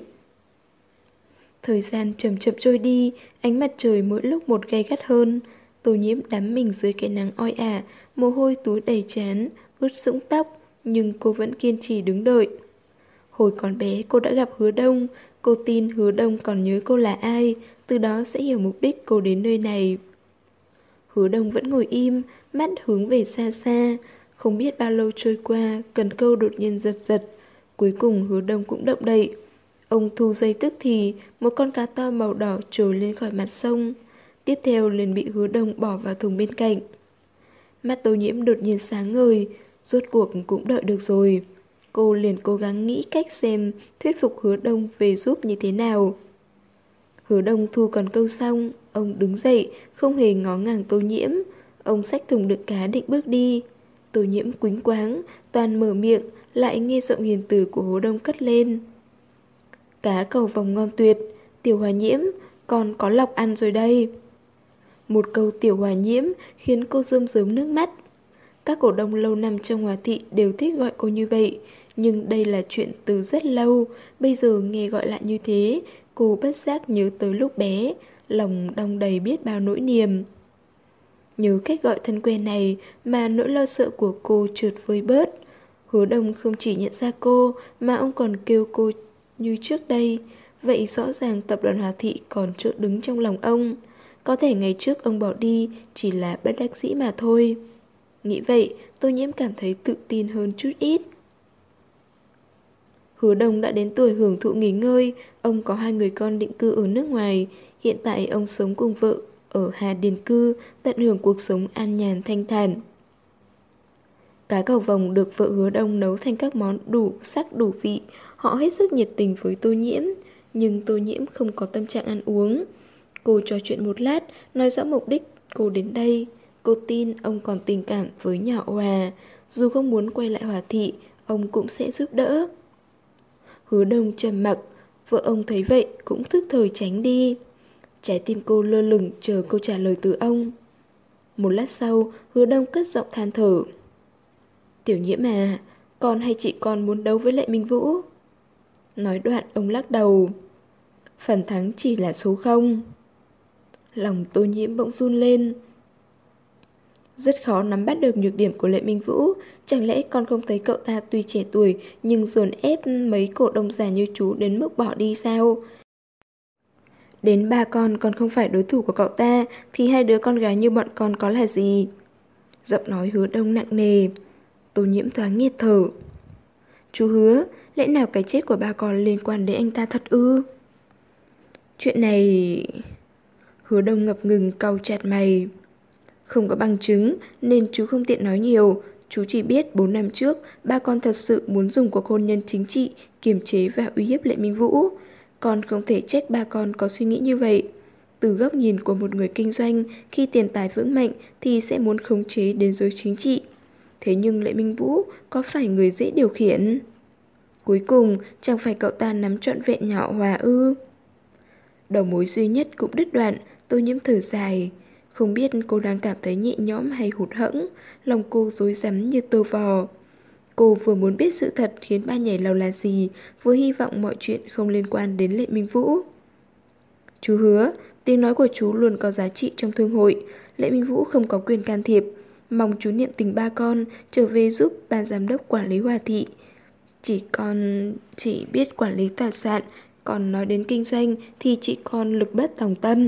Thời gian chậm chậm trôi đi, ánh mặt trời mỗi lúc một gay gắt hơn. Tô Nhiễm đắm mình dưới cái nắng oi ả, mồ hôi túa đầy trán, ướt sũng tóc, nhưng cô vẫn kiên trì đứng đợi. Hồi còn bé cô đã gặp Hứa Đông, cô tin Hứa Đông còn nhớ cô là ai, từ đó sẽ hiểu mục đích cô đến nơi này. Hứa Đông vẫn ngồi im, mắt hướng về xa xa. Không biết bao lâu trôi qua, cần câu đột nhiên giật giật. Cuối cùng Hứa Đông cũng động đậy. Ông thu dây tức thì, một con cá to màu đỏ trồi lên khỏi mặt sông. Tiếp theo liền bị Hứa Đông bỏ vào thùng bên cạnh. Mắt Tô Nhiễm đột nhiên sáng ngời, rốt cuộc cũng đợi được rồi. Cô liền cố gắng nghĩ cách xem thuyết phục Hứa Đông về giúp như thế nào. Hứa Đông thu còn câu xong, ông đứng dậy, không hề ngó ngàng Tô Nhiễm. Ông xách thùng đựng cá định bước đi. Tô Nhiễm quýnh quáng, toàn mở miệng, lại nghe giọng hiền từ của Hứa Đông cất lên. Cá cầu vồng ngon tuyệt, Tiểu Hòa Nhiễm, con có lộc ăn rồi đây. Một câu Tiểu Hòa Nhiễm khiến cô rơm rớm nước mắt. Các cổ đông lâu năm trong Hòa Thị đều thích gọi cô như vậy, nhưng đây là chuyện từ rất lâu, bây giờ nghe gọi lại như thế, cô bất giác nhớ tới lúc bé, lòng đong đầy biết bao nỗi niềm. Nhớ cách gọi thân quen này mà nỗi lo sợ của cô trượt vơi bớt. Hứa Đông không chỉ nhận ra cô mà ông còn kêu cô như trước đây. Vậy rõ ràng tập đoàn Hòa Thị còn chỗ đứng trong lòng ông. Có thể ngày trước ông bỏ đi chỉ là bất đắc dĩ mà thôi. Nghĩ vậy, Tô Nhiễm cảm thấy tự tin hơn chút ít. Hứa Đông đã đến tuổi hưởng thụ nghỉ ngơi. Ông có hai người con định cư ở nước ngoài. Hiện tại ông sống cùng vợ ở Hà Điền Cư, tận hưởng cuộc sống an nhàn thanh thản. Cá cầu vồng được vợ Hứa Đông nấu thành các món đủ sắc đủ vị. Họ hết sức nhiệt tình với Tô Nhiễm, nhưng Tô Nhiễm không có tâm trạng ăn uống. Cô trò chuyện một lát, nói rõ mục đích cô đến đây. Cô tin ông còn tình cảm với Nhỏ Hòa. Dù không muốn quay lại Hòa Thị, ông cũng sẽ giúp đỡ. Hứa Đông trầm mặc, vợ ông thấy vậy cũng thức thời tránh đi. Trái tim cô lơ lửng chờ câu trả lời từ ông. Một lát sau, Hứa Đông cất giọng than thở. Tiểu Nhiễm à, con hay chị con muốn đấu với Lệ Minh Vũ? Nói đoạn ông lắc đầu. Phần thắng chỉ là số không. Lòng Tô Nhiễm bỗng run lên. Rất khó nắm bắt được nhược điểm của Lệ Minh Vũ. Chẳng lẽ con không thấy cậu ta tuy trẻ tuổi nhưng dồn ép mấy cổ đông già như chú đến mức bỏ đi sao? Đến ba con còn không phải đối thủ của cậu ta, thì hai đứa con gái như bọn con có là gì? Giọng nói Hứa Đông nặng nề. Tô Nhiễm thoáng nghẹt thở. Chú Hứa, lẽ nào cái chết của ba con liên quan đến anh ta thật ư? Chuyện này... Hứa Đông ngập ngừng cau chặt mày. Không có bằng chứng nên chú không tiện nói nhiều. Chú chỉ biết bốn năm trước ba con thật sự muốn dùng cuộc hôn nhân chính trị kiềm chế và uy hiếp Lệ Minh Vũ. Con không thể trách ba con có suy nghĩ như vậy. Từ góc nhìn của một người kinh doanh, khi tiền tài vững mạnh thì sẽ muốn khống chế đến giới chính trị. Thế nhưng Lệ Minh Vũ có phải người dễ điều khiển? Cuối cùng chẳng phải cậu ta nắm trọn vẹn nhỏ Hòa ư? Đầu mối duy nhất cũng đứt đoạn. Tô Nhiễm thở dài. Không biết cô đang cảm thấy nhẹ nhõm hay hụt hẫng. Lòng cô rối rắm như tơ vò. Cô vừa muốn biết sự thật khiến ba nhảy lầu là gì, vừa hy vọng mọi chuyện không liên quan đến Lệ Minh Vũ. Chú Hứa, tiếng nói của chú luôn có giá trị trong thương hội. Lệ Minh Vũ không có quyền can thiệp. Mong chú niệm tình ba con trở về giúp ban giám đốc quản lý Hòa thị. Chỉ con chỉ biết quản lý tòa soạn, còn nói đến kinh doanh thì chị con lực bất tòng tâm.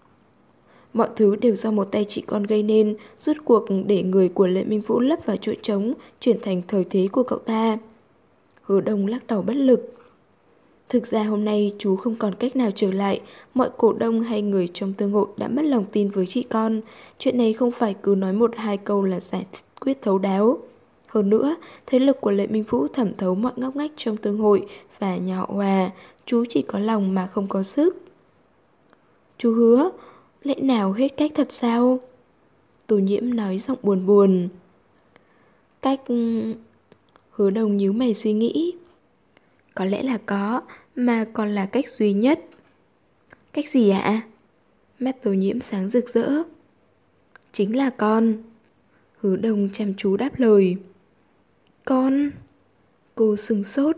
Mọi thứ đều do một tay chị con gây nên, rút cuộc để người của Lệ Minh Vũ lấp vào chỗ trống, chuyển thành thời thế của cậu ta. Hứa Đông lắc đầu bất lực. Thực ra hôm nay chú không còn cách nào trở lại. Mọi cổ đông hay người trong thương hội đã mất lòng tin với chị con. Chuyện này không phải cứ nói một hai câu là giải quyết thấu đáo. Hơn nữa, thế lực của Lệ Minh Vũ thẩm thấu mọi ngóc ngách trong thương hội và nhà họ Hòa. Chú chỉ có lòng mà không có sức. Chú Hứa, lẽ nào hết cách thật sao? Tô Nhiễm nói giọng buồn buồn. Cách... Hứa Đông nhíu mày suy nghĩ. Có lẽ là có, mà còn là cách duy nhất. Cách gì ạ? Mắt Tô Nhiễm sáng rực rỡ. Chính là con. Hứa Đông chăm chú đáp lời. Con? Cô sừng sốt.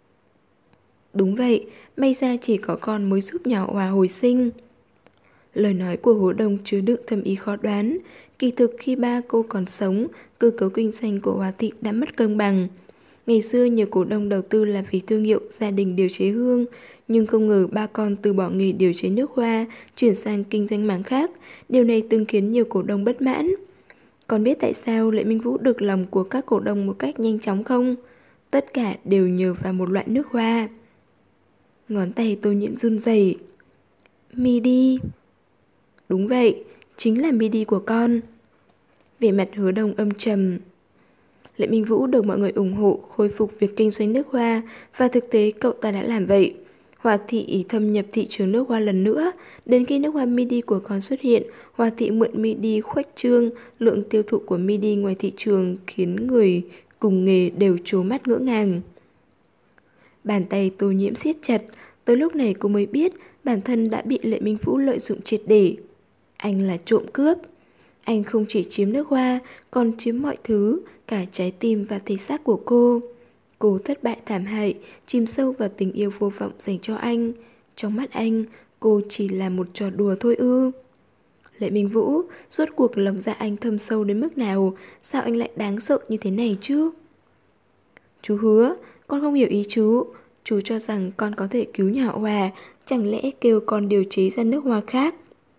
Đúng vậy, may ra chỉ có con mới giúp nhỏ Hòa hồi sinh. Lời nói của Hứa Đông chứa đựng thâm ý khó đoán. Kỳ thực khi ba cô còn sống, cơ cấu kinh doanh của Hòa thị đã mất cân bằng. Ngày xưa nhiều cổ đông đầu tư là vì thương hiệu gia đình điều chế hương, nhưng không ngờ ba con từ bỏ nghề điều chế nước hoa, chuyển sang kinh doanh mảng khác. Điều này từng khiến nhiều cổ đông bất mãn. Còn biết tại sao Lệ Minh Vũ được lòng của các cổ đông một cách nhanh chóng không? Tất cả đều nhờ vào một loại nước hoa. Ngón tay Tô Nhiễm run rẩy. Midi. Đúng vậy, chính là midi của con. Vẻ mặt Hứa Đông âm trầm. Lệ Minh Vũ được mọi người ủng hộ khôi phục việc kinh doanh nước hoa, và thực tế cậu ta đã làm vậy. Hòa thị thâm nhập thị trường nước hoa lần nữa. Đến khi nước hoa midi của con xuất hiện, Hòa thị mượn midi khuếch trương. Lượng tiêu thụ của midi ngoài thị trường khiến người cùng nghề đều trố mắt ngỡ ngàng. Bàn tay Tô Nhiễm siết chặt. Tới lúc này cô mới biết bản thân đã bị Lệ Minh Vũ lợi dụng triệt để. Anh là trộm cướp. Anh không chỉ chiếm nước hoa, còn chiếm mọi thứ, cả trái tim và thể xác của cô. Cô thất bại thảm hại, chìm sâu vào tình yêu vô vọng dành cho anh. Trong mắt anh, cô chỉ là một trò đùa thôi ư. Lệ Minh Vũ, rốt cuộc lòng dạ anh thâm sâu đến mức nào? Sao anh lại đáng sợ như thế này chứ? Chú Hứa, con không hiểu ý chú. Chú cho rằng con có thể cứu nhà họ Hòa, chẳng lẽ kêu con điều chế ra nước hoa khác?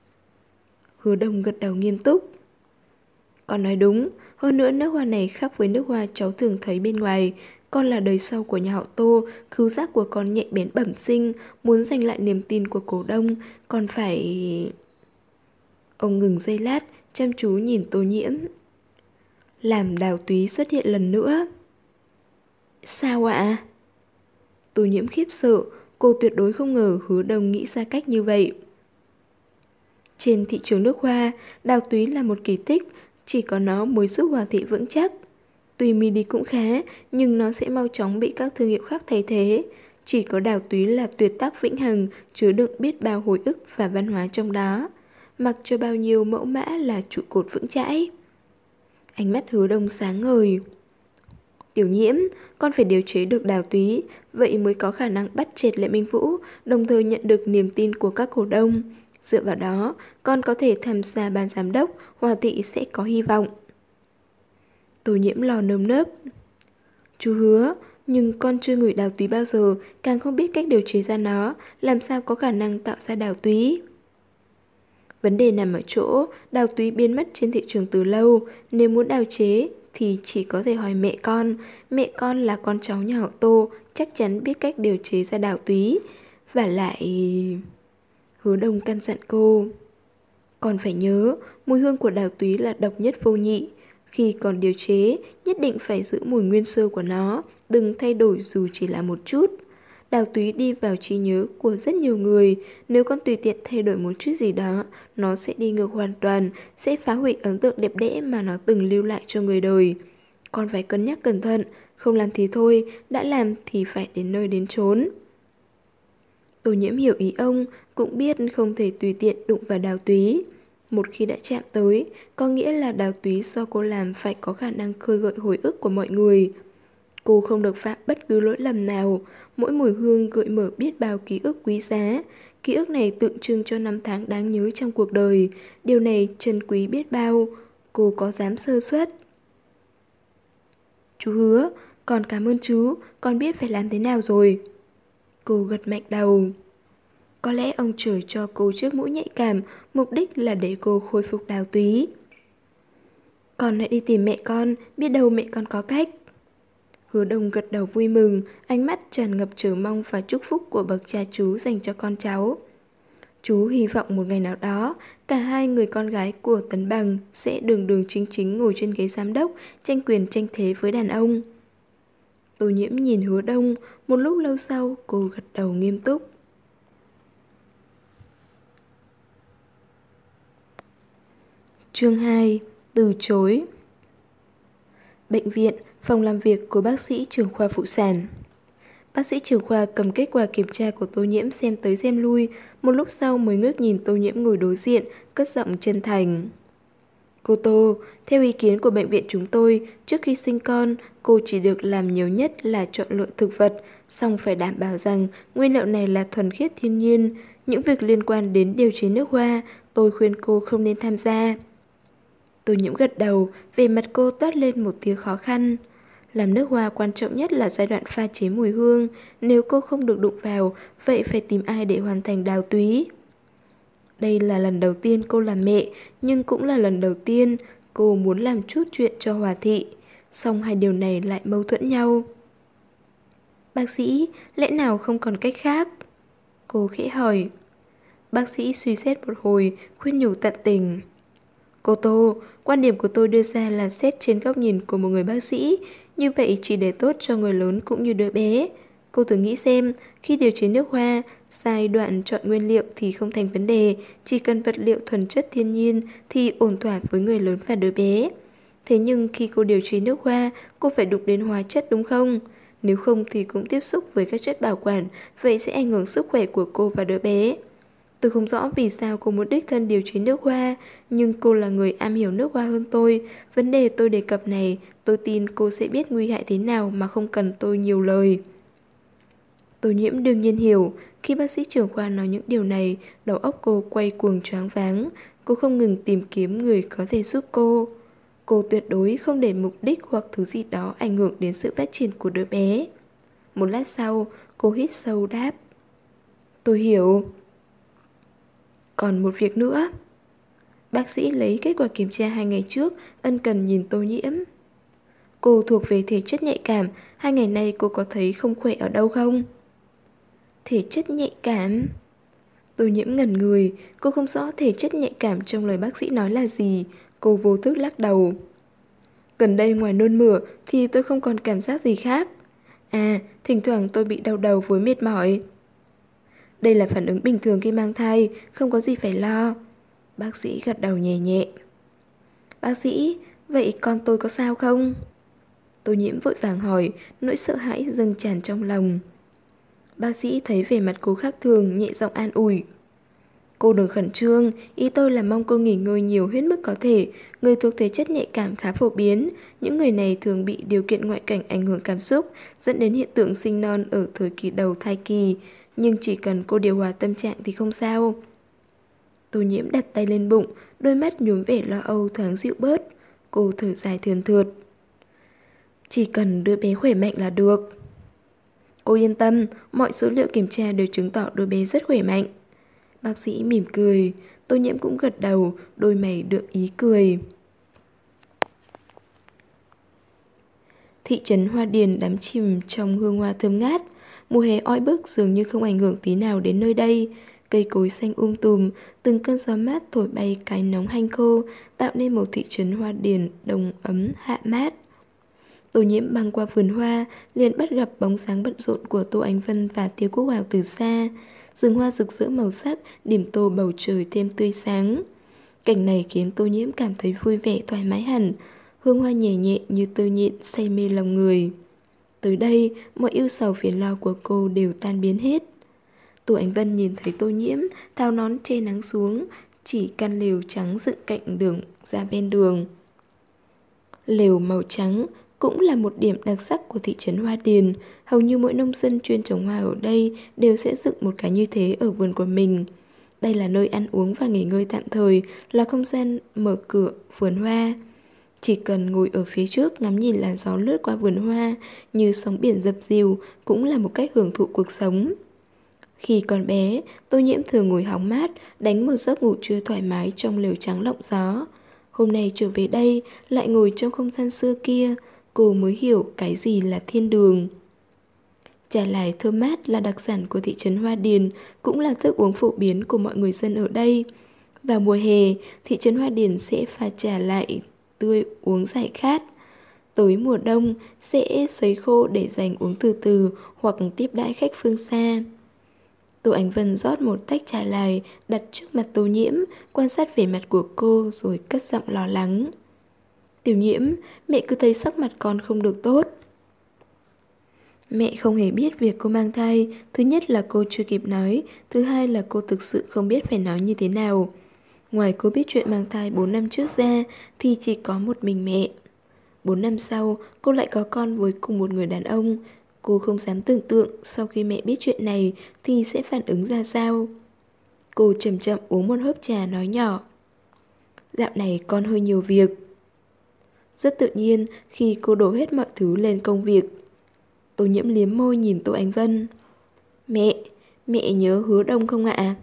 Hứa Đông gật đầu nghiêm túc. Con nói đúng, hơn nữa nước hoa này khác với nước hoa cháu thường thấy bên ngoài. Con là đời sau của nhà họ Tô, khứu giác của con nhạy bén bẩm sinh, muốn giành lại niềm tin của cổ đông, con phải... Ông ngừng giây lát, chăm chú nhìn Tô Nhiễm. Làm Đào Túy xuất hiện lần nữa. Sao ạ? Tô Nhiễm khiếp sợ, cô tuyệt đối không ngờ Hứa Đông nghĩ ra cách như vậy. Trên thị trường nước hoa, Đào Túy là một kỳ tích, chỉ có nó mới giúp Hòa thị vững chắc. Tuy midi cũng khá, nhưng nó sẽ mau chóng bị các thương hiệu khác thay thế. Chỉ có Đào Túy là tuyệt tác vĩnh hằng, chứa đựng biết bao hồi ức và văn hóa trong đó. Mặc cho bao nhiêu mẫu mã là trụ cột vững chãi. Ánh mắt Hứa Đông sáng ngời. Tiểu Nhiễm, con phải điều chế được Đào Túy, vậy mới có khả năng bắt chẹt Lệ Minh Vũ, đồng thời nhận được niềm tin của các cổ đông. Dựa vào đó, con có thể tham gia ban giám đốc, Hòa thị sẽ có hy vọng. Tô Nhiễm lo nơm nớp. Chú Hứa, Nhưng con chưa ngửi đào túy bao giờ, càng không biết cách điều chế ra nó, làm sao có khả năng tạo ra đào túy. Vấn đề nằm ở chỗ, đào túy biến mất trên thị trường từ lâu, nếu muốn đào chế thì chỉ có thể hỏi mẹ con. Mẹ con là con cháu nhà họ Tô, chắc chắn biết cách điều chế ra đào túy. Và lại... Hứa Đông căn dặn cô. Còn phải nhớ, mùi hương của đào túy là độc nhất vô nhị. Khi còn điều chế, nhất định phải giữ mùi nguyên sơ của nó, đừng thay đổi dù chỉ là một chút. Đào túy đi vào trí nhớ của rất nhiều người, nếu con tùy tiện thay đổi một chút gì đó, nó sẽ đi ngược hoàn toàn, sẽ phá hủy ấn tượng đẹp đẽ mà nó từng lưu lại cho người đời. Con phải cân nhắc cẩn thận, không làm thì thôi, đã làm thì phải đến nơi đến chốn. Tô Nhiễm hiểu ý ông, cũng biết không thể tùy tiện đụng vào đào túy. Một khi đã chạm tới, có nghĩa là đào túy do cô làm phải có khả năng khơi gợi hồi ức của mọi người. Cô không được phạm bất cứ lỗi lầm nào, mỗi mùi hương gợi mở biết bao ký ức quý giá. Ký ức này tượng trưng cho năm tháng đáng nhớ trong cuộc đời, điều này trân quý biết bao, cô có dám sơ suất. Chú Hứa, con cảm ơn chú, con biết phải làm thế nào rồi. Cô gật mạnh đầu. Có lẽ ông trời cho cô chiếc mũi nhạy cảm, mục đích là để cô khôi phục đào túy. Con hãy đi tìm mẹ con, biết đâu mẹ con có cách. Hứa Đông gật đầu vui mừng, ánh mắt tràn ngập chờ mong và chúc phúc của bậc cha chú dành cho con cháu. Chú hy vọng một ngày nào đó, cả hai người con gái của Tấn Bằng sẽ đường đường chính chính ngồi trên ghế giám đốc, tranh quyền tranh thế với đàn ông. Tô Nhiễm nhìn Hứa Đông, một lúc lâu sau cô gật đầu nghiêm túc. Chương hai. Từ chối. Bệnh viện, phòng làm việc của bác sĩ trưởng khoa phụ sản. Bác sĩ trưởng khoa cầm kết quả kiểm tra của Tô Nhiễm xem tới xem lui, một lúc sau mới ngước nhìn Tô Nhiễm ngồi đối diện, cất giọng chân thành. Cô Tô, theo ý kiến của bệnh viện chúng tôi, trước khi sinh con, cô chỉ được làm nhiều nhất là chọn lựa thực vật, song phải đảm bảo rằng nguyên liệu này là thuần khiết thiên nhiên. Những việc liên quan đến điều chế nước hoa, tôi khuyên cô không nên tham gia. Tô Nhiễm gật đầu, về mặt cô toát lên một tia khó khăn. Làm nước hoa quan trọng nhất là giai đoạn pha chế mùi hương, nếu cô không được đụng vào, vậy phải tìm ai để hoàn thành đào túy. Đây là lần đầu tiên cô làm mẹ, nhưng cũng là lần đầu tiên cô muốn làm chút chuyện cho Hòa Thị. Song hai điều này lại mâu thuẫn nhau. Bác sĩ, lẽ nào không còn cách khác? Cô khẽ hỏi. Bác sĩ suy xét một hồi, khuyên nhủ tận tình. Cô Tô, quan điểm của tôi đưa ra là xét trên góc nhìn của một người bác sĩ, như vậy chỉ để tốt cho người lớn cũng như đứa bé. Cô thử nghĩ xem, khi điều chế nước hoa, giai đoạn chọn nguyên liệu thì không thành vấn đề, chỉ cần vật liệu thuần chất thiên nhiên thì ổn thỏa với người lớn và đứa bé. Thế nhưng khi cô điều chế nước hoa, cô phải đụng đến hóa chất đúng không? Nếu không thì cũng tiếp xúc với các chất bảo quản, vậy sẽ ảnh hưởng sức khỏe của cô và đứa bé. Tôi không rõ vì sao cô muốn đích thân điều chế nước hoa, nhưng cô là người am hiểu nước hoa hơn tôi. Vấn đề tôi đề cập này, tôi tin cô sẽ biết nguy hại thế nào mà không cần tôi nhiều lời. Tô Nhiễm đương nhiên hiểu, khi bác sĩ trưởng khoa nói những điều này, đầu óc cô quay cuồng choáng váng. Cô không ngừng tìm kiếm người có thể giúp cô. Cô tuyệt đối không để mục đích hoặc thứ gì đó ảnh hưởng đến sự phát triển của đứa bé. Một lát sau, cô hít sâu đáp. Tôi hiểu. Còn một việc nữa. Bác sĩ lấy kết quả kiểm tra hai ngày trước, ân cần nhìn Tô Nhiễm. Cô thuộc về thể chất nhạy cảm, hai ngày nay cô có thấy không khỏe ở đâu không? Thể chất nhạy cảm? Tô Nhiễm ngẩn người, cô không rõ thể chất nhạy cảm trong lời bác sĩ nói là gì. Cô vô thức lắc đầu. Gần đây ngoài nôn mửa thì tôi không còn cảm giác gì khác. À, thỉnh thoảng tôi bị đau đầu với mệt mỏi. Đây là phản ứng bình thường khi mang thai, không có gì phải lo. Bác sĩ gật đầu nhẹ nhẹ. Bác sĩ, vậy con tôi có sao không? Tô Nhiễm vội vàng hỏi, nỗi sợ hãi dâng tràn trong lòng. Bác sĩ thấy vẻ mặt cô khác thường, nhẹ giọng an ủi. Cô đừng khẩn trương, ý tôi là mong cô nghỉ ngơi nhiều hết mức có thể. Người thuộc thể chất nhạy cảm khá phổ biến. Những người này thường bị điều kiện ngoại cảnh ảnh hưởng cảm xúc, dẫn đến hiện tượng sinh non ở thời kỳ đầu thai kỳ. Nhưng chỉ cần cô điều hòa tâm trạng thì không sao. Tô Nhiễm đặt tay lên bụng, đôi mắt nhuốm vẻ lo âu thoáng dịu bớt. Cô thở dài thườn thượt. Chỉ cần đứa bé khỏe mạnh là được. Cô yên tâm, mọi số liệu kiểm tra đều chứng tỏ đứa bé rất khỏe mạnh. Bác sĩ mỉm cười, Tô Nhiễm cũng gật đầu, đôi mày đượm ý cười. Thị trấn Hoa Điền đắm chìm trong hương hoa thơm ngát. Mùa hè oi bức dường như không ảnh hưởng tí nào đến nơi đây. Cây cối xanh um tùm, từng cơn gió mát thổi bay cái nóng hanh khô, tạo nên một thị trấn Hoa Điền đồng ấm hạ mát. Tô Nhiễm băng qua vườn hoa, liền bắt gặp bóng dáng bận rộn của Tô Ánh Vân và Tiêu Quốc Hào từ xa. Rừng hoa rực rỡ màu sắc, điểm tô bầu trời thêm tươi sáng. Cảnh này khiến Tô Nhiễm cảm thấy vui vẻ thoải mái hẳn. Hương hoa nhẹ nhẹ như tơ nhện say mê lòng người. Tới đây, mọi ưu sầu phiền lo của cô đều tan biến hết. Tô Ánh Vân nhìn thấy Tô Nhiễm, tháo nón che nắng xuống, chỉ căn lều trắng dựng cạnh đường ra bên đường. Lều màu trắng cũng là một điểm đặc sắc của thị trấn Hoa Điền. Hầu như mỗi nông dân chuyên trồng hoa ở đây đều sẽ dựng một cái như thế ở vườn của mình. Đây là nơi ăn uống và nghỉ ngơi tạm thời, là không gian mở cửa vườn hoa. Chỉ cần ngồi ở phía trước ngắm nhìn làn gió lướt qua vườn hoa như sóng biển dập dìu cũng là một cách hưởng thụ cuộc sống. Khi còn bé, Tô Nhiễm thường ngồi hóng mát, đánh một giấc ngủ trưa thoải mái trong lều trắng lộng gió. Hôm nay trở về đây, lại ngồi trong không gian xưa kia, cô mới hiểu cái gì là thiên đường. Trà lai thơm mát là đặc sản của thị trấn Hoa Điền, cũng là thức uống phổ biến của mọi người dân ở đây. Vào mùa hè, thị trấn Hoa Điền sẽ pha trà lại tươi uống giải khát. Tới mùa đông sẽ sấy khô để dành uống từ từ hoặc tiếp đãi khách phương xa. Tô Ánh Vân rót một tách trà lai đặt trước mặt Tô Nhiễm, quan sát vẻ mặt của cô rồi cất giọng lo lắng. Tiểu Nhiễm, mẹ cứ thấy sắc mặt con không được tốt. Mẹ không hề biết việc cô mang thai. Thứ nhất là cô chưa kịp nói, thứ hai là cô thực sự không biết phải nói như thế nào. Ngoài cô biết chuyện mang thai bốn năm trước ra thì chỉ có một mình mẹ. Bốn năm sau, cô lại có con với cùng một người đàn ông. Cô không dám tưởng tượng sau khi mẹ biết chuyện này thì sẽ phản ứng ra sao. Cô chậm chậm uống một hớp trà nói nhỏ. Dạo này con hơi nhiều việc. Rất tự nhiên khi cô đổ hết mọi thứ lên công việc. Tô Nhiễm liếm môi nhìn Tô Ánh Vân. Mẹ, mẹ nhớ Hứa Đông không ạ?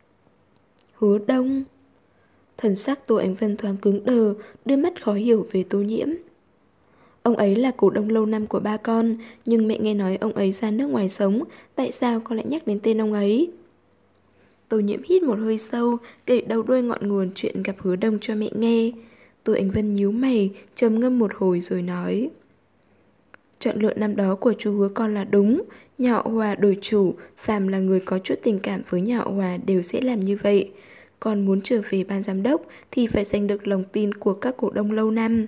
Hứa Đông? Thần sắc Tô Ánh Vân thoáng cứng đờ, đôi mắt khó hiểu về Tô Nhiễm. Ông ấy là cổ đông lâu năm của ba con, nhưng mẹ nghe nói ông ấy ra nước ngoài sống, tại sao con lại nhắc đến tên ông ấy? Tô Nhiễm hít một hơi sâu, kể đầu đuôi ngọn nguồn chuyện gặp Hứa Đông cho mẹ nghe. Tô Ánh Vân nhíu mày, trầm ngâm một hồi rồi nói. Chọn lựa năm đó của chú Hứa con là đúng. Nhà họ Hòa đổi chủ, phàm là người có chút tình cảm với nhà họ Hòa đều sẽ làm như vậy. Con muốn trở về ban giám đốc thì phải giành được lòng tin của các cổ đông lâu năm.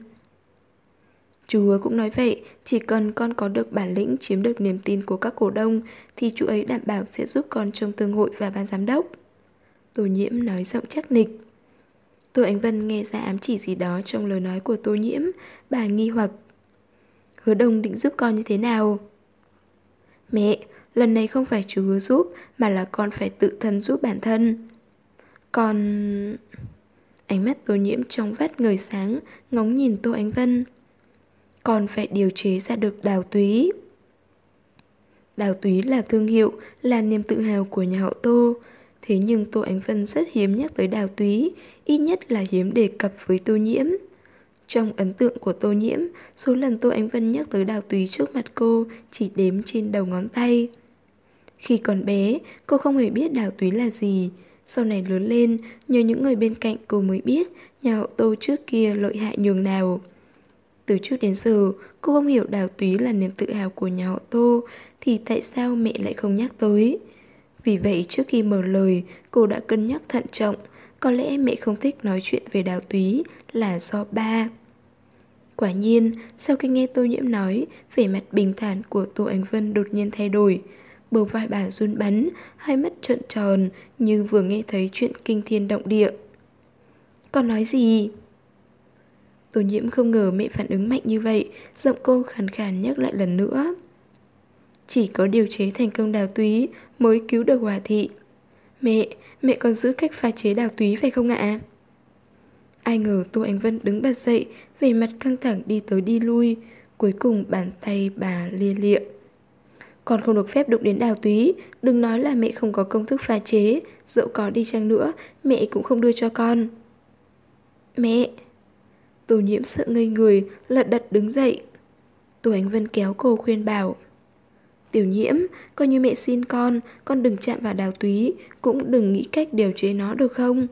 Chú Hứa cũng nói vậy, chỉ cần con có được bản lĩnh chiếm được niềm tin của các cổ đông thì chú ấy đảm bảo sẽ giúp con trong thương hội và ban giám đốc. Tô Nhiễm nói giọng chắc nịch. Tô Ánh Vân nghe ra ám chỉ gì đó trong lời nói của Tô Nhiễm, bà nghi hoặc. Hứa Đông định giúp con như thế nào? Mẹ, lần này không phải chú Hứa giúp mà là con phải tự thân giúp bản thân. Con... Ánh mắt Tô Nhiễm trong vắt ngời sáng, ngóng nhìn Tô Ánh Vân. Con phải điều chế ra được đào túy. Đào túy là thương hiệu, là niềm tự hào của nhà họ Tô. Thế nhưng Tô Ánh Vân rất hiếm nhắc tới đào túy, ít nhất là hiếm đề cập với Tô Nhiễm. Trong ấn tượng của Tô Nhiễm, số lần Tô Ánh Vân nhắc tới đào túy trước mặt cô chỉ đếm trên đầu ngón tay. Khi còn bé, cô không hề biết đào túy là gì. Sau này lớn lên, nhờ những người bên cạnh cô mới biết nhà họ Tô trước kia lợi hại nhường nào. Từ trước đến giờ, cô không hiểu đào túy là niềm tự hào của nhà họ Tô, thì tại sao mẹ lại không nhắc tới? Vì vậy trước khi mở lời, cô đã cân nhắc thận trọng. Có lẽ mẹ không thích nói chuyện về đào túy là do ba. Quả nhiên, sau khi nghe Tô Nhiễm nói, vẻ mặt bình thản của Tô Ánh Vân đột nhiên thay đổi. Bờ vai bà run bắn, hai mắt trợn tròn như vừa nghe thấy chuyện kinh thiên động địa. Con nói gì? Tô Nhiễm không ngờ mẹ phản ứng mạnh như vậy, giọng cô khàn khàn nhắc lại lần nữa. Chỉ có điều chế thành công đào túy mới cứu được Hòa thị. Mẹ, mẹ còn giữ cách pha chế đào túy phải không ạ? Ai ngờ Tô Ánh Vân đứng bật dậy, vẻ mặt căng thẳng đi tới đi lui. Cuối cùng bàn tay bà lia lịa. Con không được phép đụng đến đào túy. Đừng nói là mẹ không có công thức pha chế. Dẫu có đi chăng nữa, mẹ cũng không đưa cho con. Mẹ! Tô Nhiễm sợ ngây người, lật đật đứng dậy. Tô Ánh Vân kéo cô khuyên bảo. Tiểu Nhiễm, coi như mẹ xin con, con đừng chạm vào đào túy, cũng đừng nghĩ cách điều chế nó được không?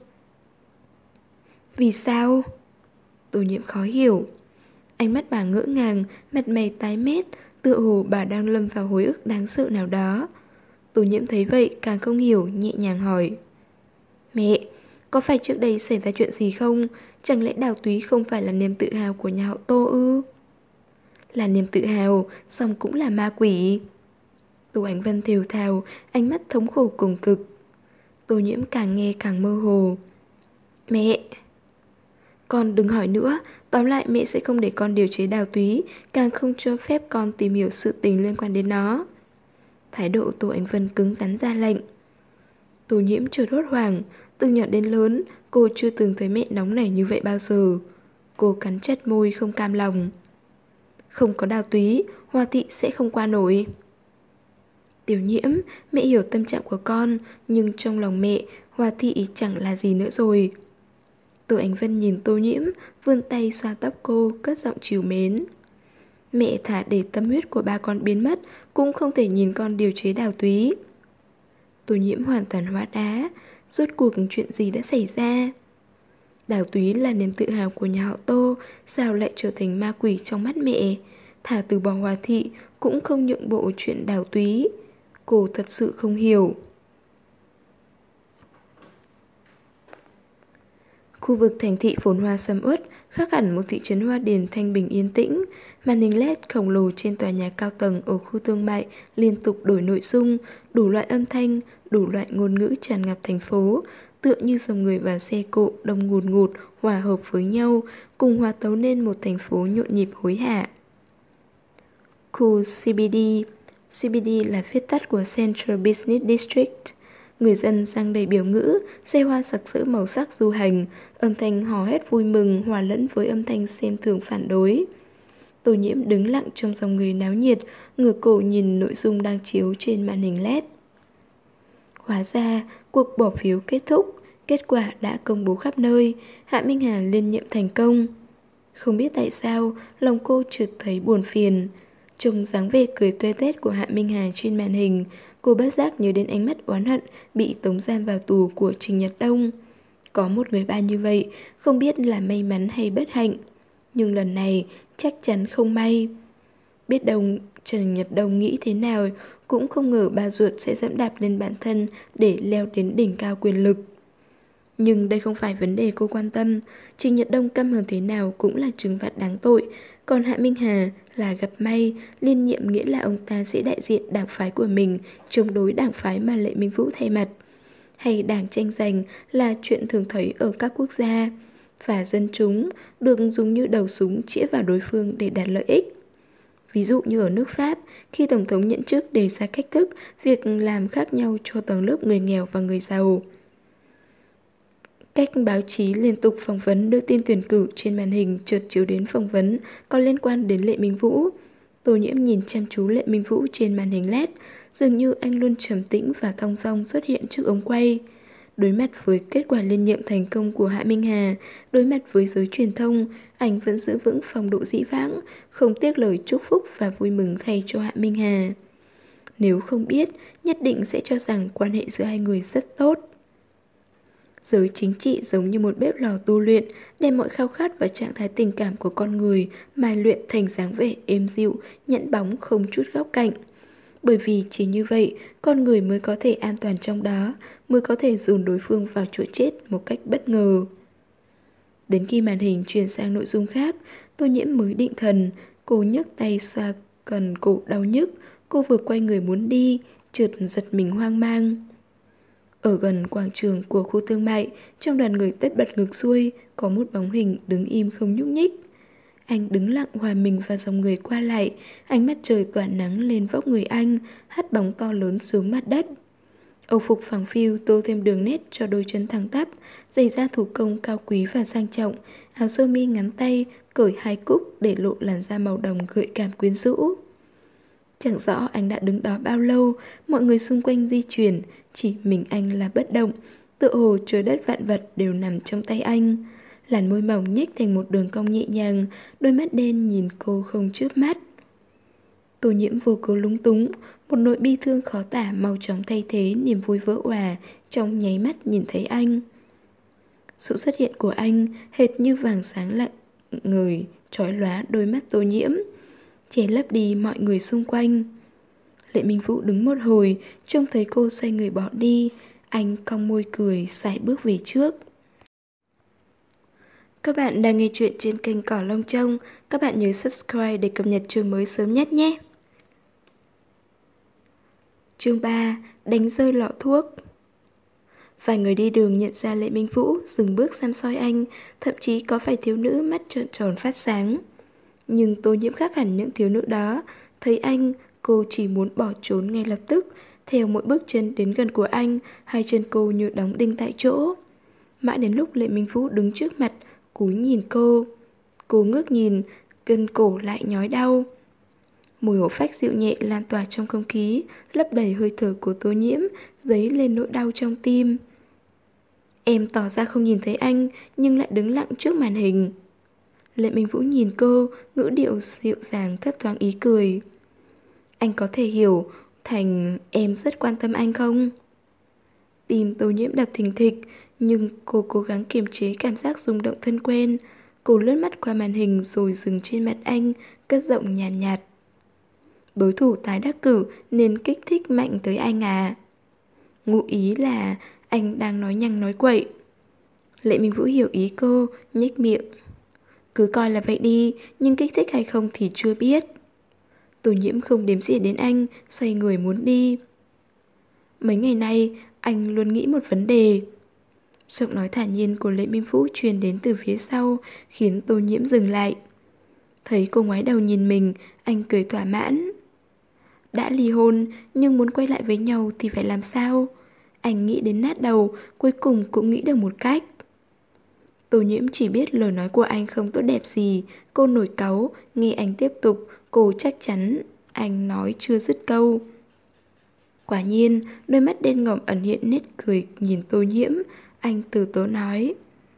Vì sao? Tô Nhiễm khó hiểu. Ánh mắt bà ngỡ ngàng, mặt mày tái mét, tựa hồ bà đang lâm vào hồi ức đáng sợ nào đó. Tô Nhiễm thấy vậy càng không hiểu, nhẹ nhàng hỏi. Mẹ, có phải trước đây xảy ra chuyện gì không? Chẳng lẽ đào túy không phải là niềm tự hào của nhà họ Tô ư? Là niềm tự hào, song cũng là ma quỷ. Tô Ánh Vân thều thào, ánh mắt thống khổ cùng cực. Tô Nhiễm càng nghe càng mơ hồ. Mẹ! Con đừng hỏi nữa, tóm lại mẹ sẽ không để con điều chế đào túy, càng không cho phép con tìm hiểu sự tình liên quan đến nó. Thái độ Tô Ánh Vân cứng rắn ra lệnh. Tô Nhiễm chợt hốt hoảng, từ nhỏ đến lớn, cô chưa từng thấy mẹ nóng nảy như vậy bao giờ. Cô cắn chặt môi không cam lòng. Không có đào túy, Hoa thị sẽ không qua nổi. Tiểu Nhiễm, mẹ hiểu tâm trạng của con, nhưng trong lòng mẹ, Hoa thị chẳng là gì nữa rồi. Tô Ánh Vân nhìn Tô Nhiễm, vươn tay xoa tóc cô, cất giọng trìu mến. Mẹ thả để tâm huyết của ba con biến mất, cũng không thể nhìn con điều chế đào túy. Tô Nhiễm hoàn toàn hóa đá. Rốt cuộc chuyện gì đã xảy ra? Đào túy là niềm tự hào của nhà họ Tô, sao lại trở thành ma quỷ trong mắt mẹ? Thả từ bỏ Hoa thị, cũng không nhượng bộ chuyện đào túy. Cô thật sự không hiểu. Khu vực thành thị phồn hoa sầm uất, khác hẳn một thị trấn hoa điền thanh bình yên tĩnh. Màn hình led khổng lồ trên tòa nhà cao tầng ở khu thương mại liên tục đổi nội dung, đủ loại âm thanh, đủ loại ngôn ngữ tràn ngập thành phố, tựa như dòng người và xe cộ đông ngùn ngụt hòa hợp với nhau, cùng hòa tấu nên một thành phố nhộn nhịp hối hả. Khu xê bê đê. xê bê đê là viết tắt của Central Business District. Người dân giăng đầy biểu ngữ, xe hoa sặc sỡ màu sắc du hành, âm thanh hò hét vui mừng hòa lẫn với âm thanh xem thường phản đối. Tô Nhiễm đứng lặng trong dòng người náo nhiệt, ngửa cổ nhìn nội dung đang chiếu trên màn hình led. Hóa ra, cuộc bỏ phiếu kết thúc, kết quả đã công bố khắp nơi, Hạ Minh Hà liên nhiệm thành công. Không biết tại sao, lòng cô chợt thấy buồn phiền. Trông dáng vẻ cười toe toét của Hạ Minh Hà trên màn hình, cô bất giác nhớ đến ánh mắt oán hận bị tống giam vào tù của Trình Nhật Đông. Có một người ba như vậy, không biết là may mắn hay bất hạnh. Nhưng lần này chắc chắn không may. Biết đâu Trần Nhật Đông nghĩ thế nào, cũng không ngờ ba ruột sẽ dẫm đạp lên bản thân để leo đến đỉnh cao quyền lực. Nhưng đây không phải vấn đề cô quan tâm. Trình Nhật Đông căm hờn thế nào cũng là trừng phạt đáng tội. Còn Hạ Minh Hà là gặp may, liên nhiệm nghĩa là ông ta sẽ đại diện đảng phái của mình chống đối đảng phái mà Lệ Minh Vũ thay mặt. Hay đảng tranh giành là chuyện thường thấy ở các quốc gia. Và dân chúng được dùng như đầu súng chĩa vào đối phương để đạt lợi ích. Ví dụ như ở nước Pháp, khi Tổng thống nhậm chức đề ra cách thức việc làm khác nhau cho tầng lớp người nghèo và người giàu. Cách báo chí liên tục phỏng vấn đưa tin tuyển cử trên màn hình chợt chiếu đến phỏng vấn có liên quan đến Lệ Minh Vũ. Tô Nhiễm nhìn chăm chú Lệ Minh Vũ trên màn hình led, dường như anh luôn trầm tĩnh và thong dong xuất hiện trước ống quay. Đối mặt với kết quả liên nhiệm thành công của Hạ Minh Hà, đối mặt với giới truyền thông, anh vẫn giữ vững phong độ dĩ vãng, không tiếc lời chúc phúc và vui mừng thay cho Hạ Minh Hà. Nếu không biết, nhất định sẽ cho rằng quan hệ giữa hai người rất tốt. Giới chính trị giống như một bếp lò tu luyện, đem mọi khao khát và trạng thái tình cảm của con người mài luyện thành dáng vẻ êm dịu, nhẵn bóng không chút góc cạnh. Bởi vì chỉ như vậy, con người mới có thể an toàn trong đó, mới có thể dồn đối phương vào chỗ chết một cách bất ngờ. Đến khi màn hình chuyển sang nội dung khác, Tô Nhiễm mới định thần. Cô nhấc tay xoa cần cổ đau nhức. Cô vừa quay người muốn đi, chợt giật mình hoang mang. Ở gần quảng trường của khu thương mại, trong đoàn người tất bật ngược xuôi, có một bóng hình đứng im không nhúc nhích. Anh đứng lặng hòa mình vào dòng người qua lại, ánh mắt trời tỏa nắng lên vóc người anh, hắt bóng to lớn xuống mặt đất. Âu phục phẳng phiu tô thêm đường nét cho đôi chân thẳng tắp, giày da thủ công cao quý và sang trọng, áo sơ mi ngắn tay, cởi hai cúc để lộ làn da màu đồng gợi cảm quyến rũ. Chẳng rõ anh đã đứng đó bao lâu, mọi người xung quanh di chuyển, chỉ mình anh là bất động, tựa hồ trời đất vạn vật đều nằm trong tay anh. Làn môi mỏng nhếch thành một đường cong nhẹ nhàng, đôi mắt đen nhìn cô không chớp mắt. Tô Nhiễm vô cớ lúng túng, một nỗi bi thương khó tả mau chóng thay thế niềm vui vỡ òa trong nháy mắt nhìn thấy anh. Sự xuất hiện của anh hệt như vàng sáng lặng người chói lóa đôi mắt Tô Nhiễm, che lấp đi mọi người xung quanh. Lệ Minh Vũ đứng một hồi, trông thấy cô xoay người bỏ đi, anh cong môi cười, sải bước về trước. Các bạn đang nghe chuyện trên kênh Cỏ Lông Trông, các bạn nhớ subscribe để cập nhật chương mới sớm nhất nhé. Chương ba. Đánh rơi lọ thuốc. Vài người đi đường nhận ra Lệ Minh Vũ, dừng bước xăm soi anh, thậm chí có vài thiếu nữ mắt trợn tròn phát sáng. Nhưng Tô Nhiễm khác hẳn những thiếu nữ đó, thấy anh, cô chỉ muốn bỏ trốn ngay lập tức. Theo mỗi bước chân đến gần của anh, hai chân cô như đóng đinh tại chỗ. Mãi đến lúc Lệ Minh Vũ đứng trước mặt, cúi nhìn cô. Cô ngước nhìn, gân cổ lại nhói đau. Mùi hổ phách dịu nhẹ lan tỏa trong không khí, lấp đầy hơi thở của Tô Nhiễm, dấy lên nỗi đau trong tim. Em tỏ ra không nhìn thấy anh, nhưng lại đứng lặng trước màn hình. Lệ Minh Vũ nhìn cô, ngữ điệu dịu dàng thấp thoáng ý cười. Anh có thể hiểu thành em rất quan tâm anh không? Tim Tô Nhiễm đập thình thịch, nhưng cô cố gắng kiềm chế cảm giác rung động thân quen. Cô lướt mắt qua màn hình rồi dừng trên mặt anh, cất giọng nhàn nhạt, nhạt. Đối thủ tái đắc cử nên kích thích mạnh tới anh à? Ngụ ý là anh đang nói nhăng nói quậy. Lệ Minh Vũ hiểu ý cô, nhếch miệng. Cứ coi là vậy đi, nhưng kích thích hay không thì chưa biết. Tô Nhiễm không đếm xỉa đến anh, xoay người muốn đi. Mấy ngày nay, anh luôn nghĩ một vấn đề. Giọng nói thản nhiên của Lệ Minh Vũ truyền đến từ phía sau, khiến Tô Nhiễm dừng lại. Thấy cô ngoái đầu nhìn mình, anh cười thỏa mãn. Đã ly hôn, nhưng muốn quay lại với nhau thì phải làm sao? Anh nghĩ đến nát đầu, cuối cùng cũng nghĩ được một cách. Tô Nhiễm chỉ biết lời nói của anh không tốt đẹp gì. Cô nổi cáu, nghe anh tiếp tục, cô chắc chắn anh nói chưa dứt câu. Quả nhiên, đôi mắt đen ngòm ẩn hiện nét cười nhìn Tô Nhiễm. Anh từ tốn nói,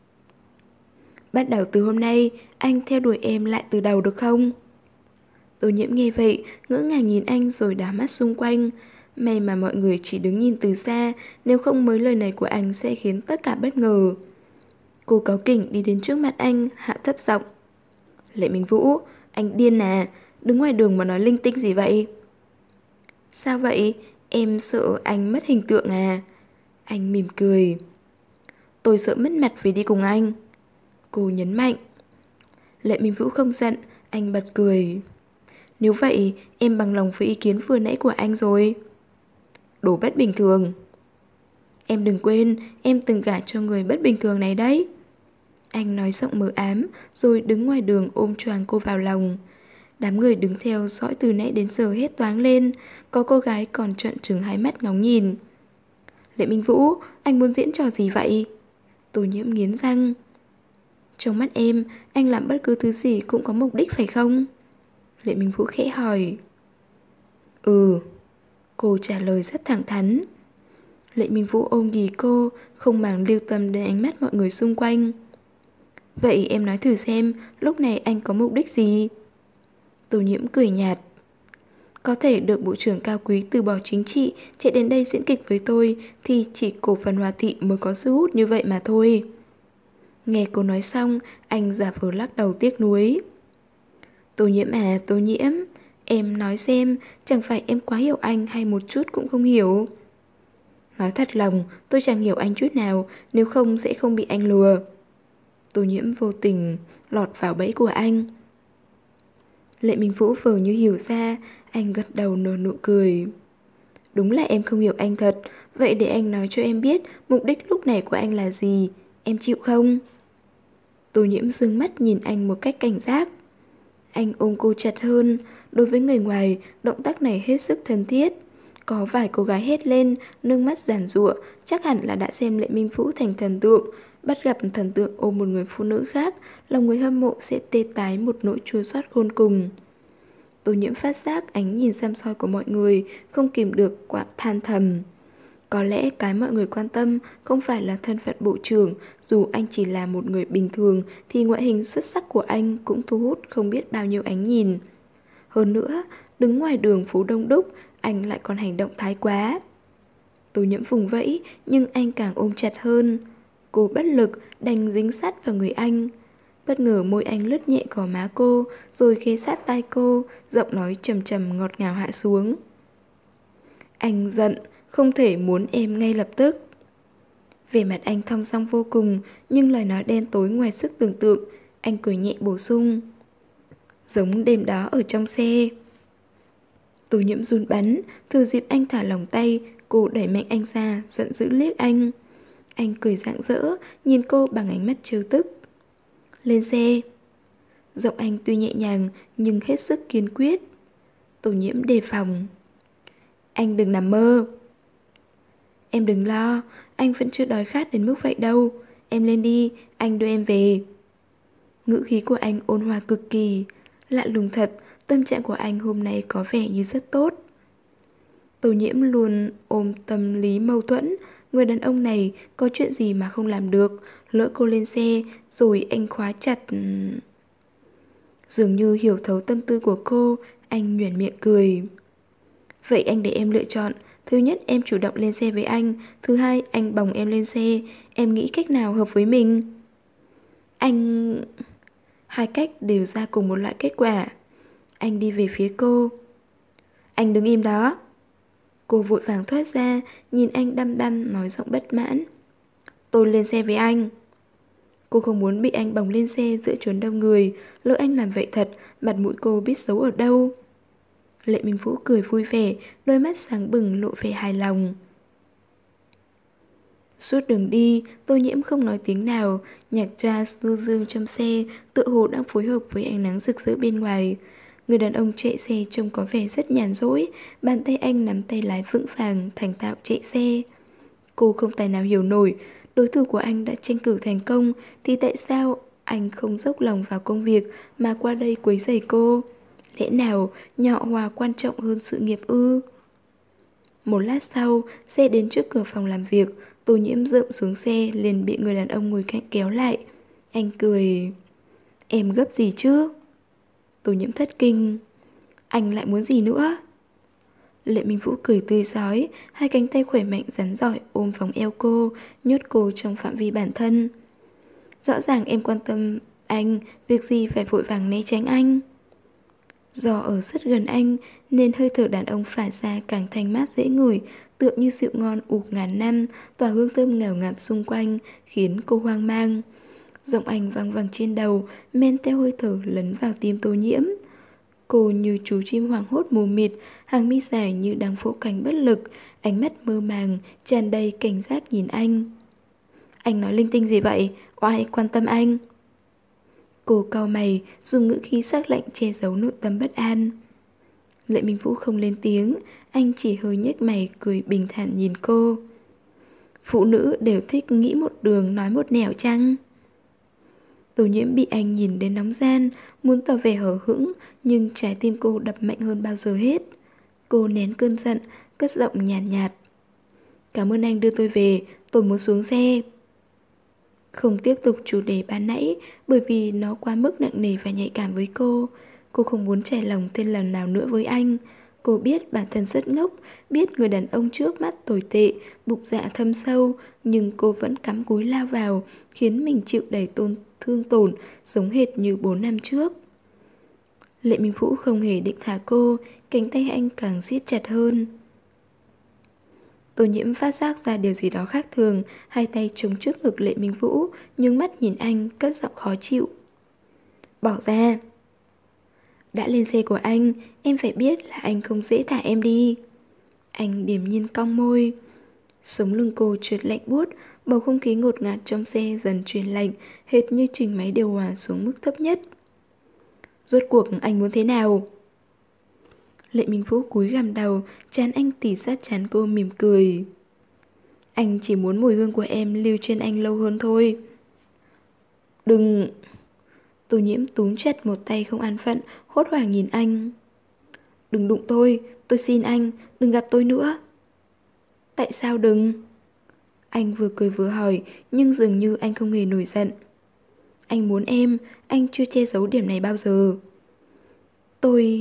bắt đầu từ hôm nay, anh theo đuổi em lại từ đầu được không? Tô Nhiễm nghe vậy, ngỡ ngàng nhìn anh rồi đảo mắt xung quanh. May mà mọi người chỉ đứng nhìn từ xa, nếu không mấy lời này của anh sẽ khiến tất cả bất ngờ. Cô cáu kỉnh đi đến trước mặt anh, hạ thấp giọng. Lệ Minh Vũ, anh điên à, đứng ngoài đường mà nói linh tinh gì vậy? Sao vậy? Em sợ anh mất hình tượng à? Anh mỉm cười. Tôi sợ mất mặt vì đi cùng anh. Cô nhấn mạnh. Lệ Minh Vũ không giận, anh bật cười. Nếu vậy, em bằng lòng với ý kiến vừa nãy của anh rồi. Đồ bất bình thường. Em đừng quên, em từng gả cho người bất bình thường này đấy. Anh nói giọng mờ ám, rồi đứng ngoài đường ôm choàng cô vào lòng. Đám người đứng theo dõi từ nãy đến giờ hết toáng lên. Có cô gái còn trợn trừng hai mắt ngóng nhìn. Lệ Minh Vũ, anh muốn diễn trò gì vậy? Tô Nhiễm nghiến răng. Trong mắt em, anh làm bất cứ thứ gì cũng có mục đích phải không? Lệ Minh Vũ khẽ hỏi. Ừ. Cô trả lời rất thẳng thắn. Lệ Minh Vũ ôm ghì cô, không màng lưu tâm đến ánh mắt mọi người xung quanh. Vậy em nói thử xem, lúc này anh có mục đích gì? Tô Nhiễm cười nhạt. Có thể được bộ trưởng cao quý từ bỏ chính trị, chạy đến đây diễn kịch với tôi, thì chỉ cổ phần Hòa Thị mới có sức hút như vậy mà thôi. Nghe cô nói xong, anh giả vờ lắc đầu tiếc nuối. Tô Nhiễm à, Tô Nhiễm, em nói xem, chẳng phải em quá hiểu anh hay một chút cũng không hiểu? Nói thật lòng, tôi chẳng hiểu anh chút nào, nếu không sẽ không bị anh lừa. Tô Nhiễm vô tình lọt vào bẫy của anh. Lệ Minh Vũ vờ như hiểu ra, anh gật đầu nở nụ cười. Đúng là em không hiểu anh thật, vậy để anh nói cho em biết mục đích lúc này của anh là gì, em chịu không? Tô Nhiễm dương mắt nhìn anh một cách cảnh giác. Anh ôm cô chặt hơn, đối với người ngoài, động tác này hết sức thân thiết. Có vài cô gái hét lên, nước mắt giàn giụa, chắc hẳn là đã xem Lệ Minh Vũ thành thần tượng. Bắt gặp thần tượng ôm một người phụ nữ khác, lòng người hâm mộ sẽ tê tái một nỗi chua xót khôn cùng. Tô Nhiễm phát giác ánh nhìn săm soi của mọi người, không kìm được quặn than thầm. Có lẽ cái mọi người quan tâm không phải là thân phận bộ trưởng, dù anh chỉ là một người bình thường thì ngoại hình xuất sắc của anh cũng thu hút không biết bao nhiêu ánh nhìn. Hơn nữa, đứng ngoài đường phố đông đúc, anh lại còn hành động thái quá. Tô Nhiễm vùng vẫy, nhưng anh càng ôm chặt hơn. Cô bất lực, đành dính sát vào người anh. Bất ngờ môi anh lướt nhẹ gò má cô, rồi khê sát tai cô, giọng nói trầm trầm ngọt ngào hạ xuống. Anh giận, không thể muốn em ngay lập tức. Vẻ mặt anh thong dong vô cùng, nhưng lời nói đen tối ngoài sức tưởng tượng. Anh cười nhẹ bổ sung. Giống đêm đó ở trong xe. Tô Nhiễm run bắn, thừa dịp anh thả lỏng tay, cô đẩy mạnh anh ra, giận dữ liếc anh. Anh cười rạng rỡ, nhìn cô bằng ánh mắt trêu tức. Lên xe. Giọng anh tuy nhẹ nhàng, nhưng hết sức kiên quyết. Tô Nhiễm đề phòng. Anh đừng nằm mơ. Em đừng lo, anh vẫn chưa đói khát đến mức vậy đâu. Em lên đi, anh đưa em về. Ngữ khí của anh ôn hòa cực kỳ. Lạ lùng thật, tâm trạng của anh hôm nay có vẻ như rất tốt. Tô Nhiễm luôn ôm tâm lý mâu thuẫn. Người đàn ông này có chuyện gì mà không làm được. Lỡ cô lên xe, rồi anh khóa chặt. Dường như hiểu thấu tâm tư của cô, anh nhoẻn miệng cười. Vậy anh để em lựa chọn. Thứ nhất, em chủ động lên xe với anh. Thứ hai, anh bồng em lên xe. Em nghĩ cách nào hợp với mình? Anh... Hai cách đều ra cùng một loại kết quả. Anh đi về phía cô. Anh đứng im đó. Cô vội vàng thoát ra, nhìn anh đăm đăm nói giọng bất mãn. Tôi lên xe với anh. Cô không muốn bị anh bồng lên xe giữa chốn đông người. Lỡ anh làm vậy thật, mặt mũi cô biết giấu ở đâu. Lệ Minh Vũ cười vui vẻ, đôi mắt sáng bừng lộ vẻ hài lòng. Suốt đường đi, Tô Nhiễm không nói tiếng nào. Nhạc jazz du dương trong xe tựa hồ đang phối hợp với ánh nắng rực rỡ bên ngoài. Người đàn ông chạy xe trông có vẻ rất nhàn rỗi. Bàn tay anh nắm tay lái vững vàng, thành thạo chạy xe. Cô không tài nào hiểu nổi, đối thủ của anh đã tranh cử thành công thì tại sao anh không dốc lòng vào công việc mà qua đây quấy rầy cô? Lẽ nào nhỏ hòa quan trọng hơn sự nghiệp ư? Một lát sau, xe đến trước cửa phòng làm việc. Tô Nhiễm rượm xuống xe liền bị người đàn ông ngồi cạnh kéo lại. Anh cười. Em gấp gì chứ? Tô Nhiễm thất kinh. Anh lại muốn gì nữa? Lệ Minh Vũ cười tươi rói, hai cánh tay khỏe mạnh rắn giỏi ôm vòng eo cô, nhốt cô trong phạm vi bản thân. Rõ ràng em quan tâm anh, việc gì phải vội vàng né tránh anh. Do ở rất gần anh nên hơi thở đàn ông phả ra càng thanh mát dễ ngửi, tựa như rượu ngon ủ ngàn năm, tỏa hương thơm ngào ngạt xung quanh, khiến cô hoang mang. Giọng anh vang vang trên đầu, men theo hơi thở lấn vào tim Tô Nhiễm. Cô như chú chim hoàng hốt mù mịt, hàng mi dài như đang vỗ cánh bất lực, ánh mắt mơ màng, tràn đầy cảnh giác nhìn anh. Anh nói linh tinh gì vậy? Oai quan tâm anh? Cô cau mày, dùng ngữ khí sắc lạnh che giấu nội tâm bất an. Lệ Minh Vũ không lên tiếng, anh chỉ hơi nhếch mày cười bình thản nhìn cô. Phụ nữ đều thích nghĩ một đường nói một nẻo chăng? Tô Nhiễm bị anh nhìn đến nóng gian, muốn tỏ vẻ hờ hững, nhưng trái tim cô đập mạnh hơn bao giờ hết. Cô nén cơn giận, cất giọng nhàn nhạt, nhạt. Cảm ơn anh đưa tôi về, tôi muốn xuống xe. Không tiếp tục chủ đề ban nãy, bởi vì nó quá mức nặng nề và nhạy cảm với cô. Cô không muốn trải lòng thêm lần nào nữa với anh. Cô biết bản thân rất ngốc, biết người đàn ông trước mắt tồi tệ, bụng dạ thâm sâu, nhưng cô vẫn cắm cúi lao vào, khiến mình chịu đầy tôn thương tổn, giống hệt như bốn năm trước. Lệ Minh Vũ không hề định thả cô, cánh tay anh càng siết chặt hơn. Tô Nhiễm phát giác ra điều gì đó khác thường, hai tay chống trước ngực Lệ Minh Vũ, nhưng mắt nhìn anh, cất giọng khó chịu. Bỏ ra. Đã lên xe của anh, em phải biết là anh không dễ thả em đi. Anh điềm nhiên cong môi. Sống lưng cô trượt lạnh buốt, bầu không khí ngột ngạt trong xe dần chuyển lạnh, hệt như chỉnh máy điều hòa xuống mức thấp nhất. Rốt cuộc anh muốn thế nào? Lệ Minh Vũ cúi gằm đầu, trán anh tỉ sát trán cô mỉm cười. Anh chỉ muốn mùi hương của em lưu trên anh lâu hơn thôi. Đừng... Tô Nhiễm túm chặt một tay không an phận, hốt hoảng nhìn anh. Đừng đụng tôi, tôi xin anh, đừng gặp tôi nữa. Tại sao đừng? Anh vừa cười vừa hỏi, nhưng dường như anh không hề nổi giận. Anh muốn em, anh chưa che giấu điểm này bao giờ. Tôi...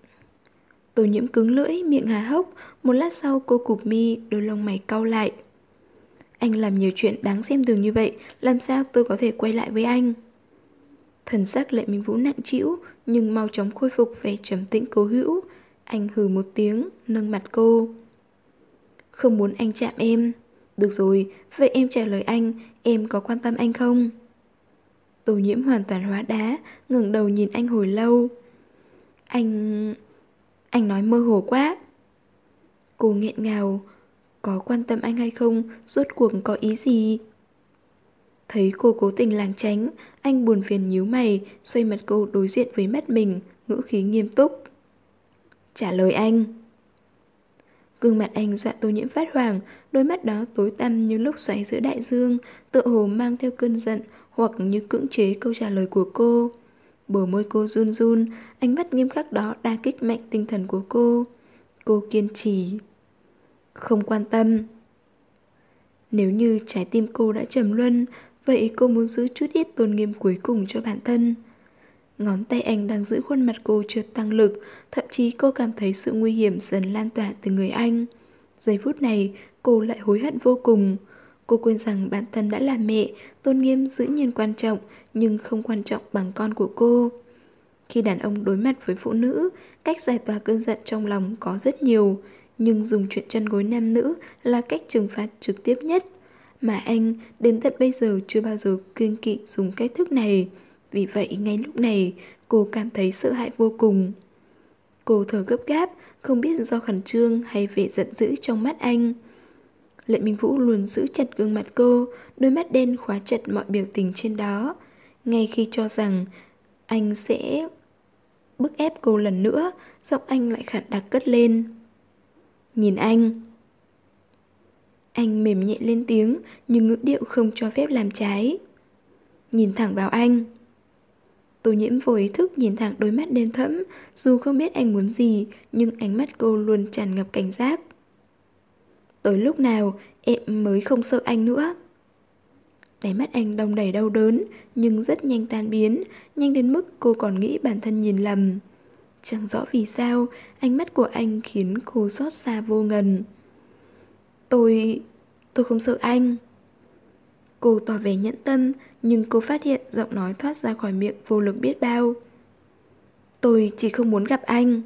Tô Nhiễm cứng lưỡi, miệng há hốc. Một lát sau cô cụp mi, đôi lông mày cau lại. Anh làm nhiều chuyện đáng xem thường như vậy, làm sao tôi có thể quay lại với anh? Thần sắc Lệ Minh Vũ nặng trĩu, nhưng mau chóng khôi phục vẻ trầm tĩnh cố hữu. Anh hừ một tiếng, nâng mặt cô. Không muốn anh chạm em. Được rồi, vậy em trả lời anh, em có quan tâm anh không? Tô Nhiễm hoàn toàn hóa đá, ngẩng đầu nhìn anh hồi lâu. Anh... Anh nói mơ hồ quá. Cô nghẹn ngào. Có quan tâm anh hay không, rốt cuộc có ý gì? Thấy cô cố tình lảng tránh, anh buồn phiền nhíu mày, xoay mặt cô đối diện với mắt mình, ngữ khí nghiêm túc. Trả lời anh. Gương mặt anh dọa Tô Nhiễm phát hoảng, đôi mắt đó tối tăm như lốc xoáy giữa đại dương, tựa hồ mang theo cơn giận hoặc như cưỡng chế câu trả lời của cô. Bờ môi cô run run, ánh mắt nghiêm khắc đó đả kích mạnh tinh thần của cô. Cô kiên trì. Không quan tâm. Nếu như trái tim cô đã trầm luân, vậy cô muốn giữ chút ít tôn nghiêm cuối cùng cho bản thân. Ngón tay anh đang giữ khuôn mặt cô chợt tăng lực, thậm chí cô cảm thấy sự nguy hiểm dần lan tỏa từ người anh. Giây phút này, cô lại hối hận vô cùng. Cô quên rằng bản thân đã là mẹ, tôn nghiêm dĩ nhiên quan trọng, nhưng không quan trọng bằng con của cô. Khi đàn ông đối mặt với phụ nữ, cách giải tỏa cơn giận trong lòng có rất nhiều, nhưng dùng chuyện chân gối nam nữ là cách trừng phạt trực tiếp nhất. Mà anh đến tận bây giờ chưa bao giờ kiêng kỵ dùng cách thức này. Vì vậy ngay lúc này cô cảm thấy sợ hãi vô cùng. Cô thở gấp gáp, không biết do khẩn trương hay vẻ giận dữ trong mắt anh. Lệ Minh Vũ luôn giữ chặt gương mặt cô, đôi mắt đen khóa chặt mọi biểu tình trên đó. Ngay khi cho rằng anh sẽ bức ép cô lần nữa, giọng anh lại khản đặc cất lên. Nhìn anh. Anh mềm nhẹ lên tiếng, nhưng ngữ điệu không cho phép làm trái. Nhìn thẳng vào anh. Tô Nhiễm vô ý thức nhìn thẳng đôi mắt đen thẫm, dù không biết anh muốn gì, nhưng ánh mắt cô luôn tràn ngập cảnh giác. Tới lúc nào em mới không sợ anh nữa? Đáy mắt anh đong đầy đau đớn, nhưng rất nhanh tan biến, nhanh đến mức cô còn nghĩ bản thân nhìn lầm. Chẳng rõ vì sao, ánh mắt của anh khiến cô xót xa vô ngần. Tôi... tôi không sợ anh. Cô tỏ vẻ nhẫn tâm, nhưng cô phát hiện giọng nói thoát ra khỏi miệng vô lực biết bao. Tôi chỉ không muốn gặp anh.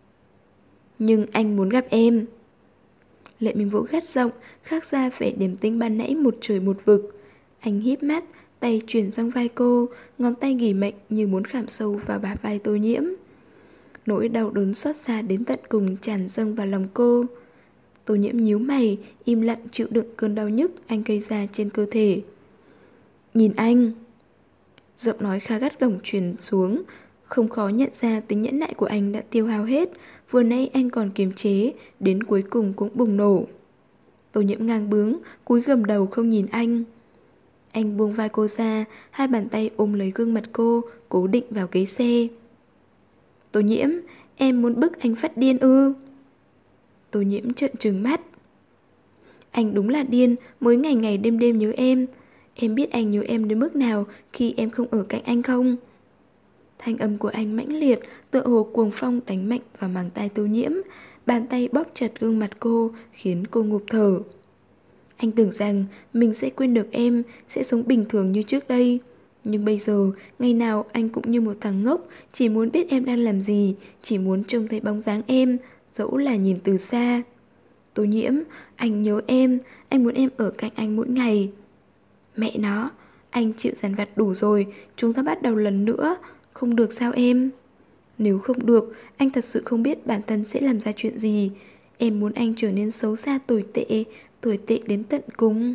Nhưng anh muốn gặp em. Lệ Minh Vũ gắt giọng, khác ra vẻ điềm tĩnh ban nãy một trời một vực. Anh híp mắt, tay chuyển sang vai cô, ngón tay nghỉ mệnh như muốn khảm sâu vào bả vai Tô Nhiễm. Nỗi đau đớn xót xa đến tận cùng tràn dâng vào lòng cô. Tô Nhiễm nhíu mày, im lặng chịu đựng cơn đau nhức anh gây ra trên cơ thể. Nhìn anh. Giọng nói khá gắt gỏng truyền xuống, không khó nhận ra tính nhẫn nại của anh đã tiêu hao hết. Vừa nãy anh còn kiềm chế, đến cuối cùng cũng bùng nổ. Tô Nhiễm ngang bướng, cúi gầm đầu không nhìn anh. Anh buông vai cô ra, hai bàn tay ôm lấy gương mặt cô, cố định vào ghế xe. Tô Nhiễm, em muốn bức anh phát điên ư? Tô Nhiễm trợn trừng mắt. Anh đúng là điên, mới ngày ngày đêm đêm nhớ em. Em biết anh nhớ em đến mức nào khi em không ở cạnh anh không? Thanh âm của anh mãnh liệt, tựa hồ cuồng phong đánh mạnh vào màng tai Tô Nhiễm. Bàn tay bóp chặt gương mặt cô, khiến cô ngụp thở. Anh tưởng rằng mình sẽ quên được em, sẽ sống bình thường như trước đây. Nhưng bây giờ, ngày nào anh cũng như một thằng ngốc, chỉ muốn biết em đang làm gì, chỉ muốn trông thấy bóng dáng em, dẫu là nhìn từ xa. Tô Nhiễm, anh nhớ em, anh muốn em ở cạnh anh mỗi ngày. Mẹ nó, anh chịu dằn vặt đủ rồi, chúng ta bắt đầu lần nữa, không được sao em? Nếu không được, anh thật sự không biết bản thân sẽ làm ra chuyện gì. Em muốn anh trở nên xấu xa tồi tệ, tồi tệ đến tận cùng.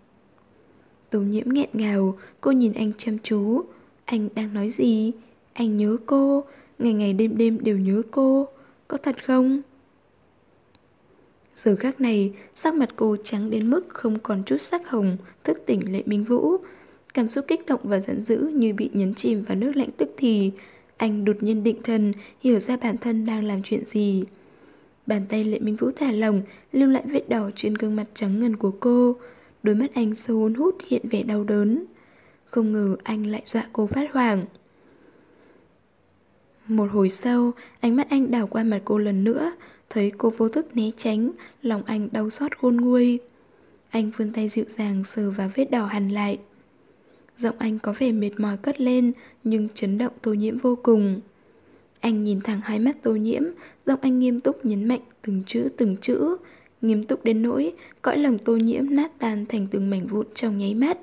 Tô Nhiễm nghẹn ngào, cô nhìn anh chăm chú. Anh đang nói gì? Anh nhớ cô, ngày ngày đêm đêm đều nhớ cô. Có thật không? Giờ khắc này, sắc mặt cô trắng đến mức không còn chút sắc hồng, thức tỉnh Lệ Minh Vũ. Cảm xúc kích động và giận dữ như bị nhấn chìm vào nước lạnh tức thì. Anh đột nhiên định thần, hiểu ra bản thân đang làm chuyện gì. Bàn tay Lệ Minh Vũ thả lỏng, lưu lại vết đỏ trên gương mặt trắng ngần của cô. Đôi mắt anh sâu hun hút hiện vẻ đau đớn. Không ngờ anh lại dọa cô phát hoảng. Một hồi sau, ánh mắt anh đảo qua mặt cô lần nữa, thấy cô vô thức né tránh, lòng anh đau xót khôn nguôi. Anh vươn tay dịu dàng sờ vào vết đỏ hằn lại. Giọng anh có vẻ mệt mỏi cất lên, nhưng chấn động Tô Nhiễm vô cùng. Anh nhìn thẳng hai mắt Tô Nhiễm, giọng anh nghiêm túc nhấn mạnh từng chữ từng chữ, nghiêm túc đến nỗi cõi lòng Tô Nhiễm nát tan thành từng mảnh vụn trong nháy mắt.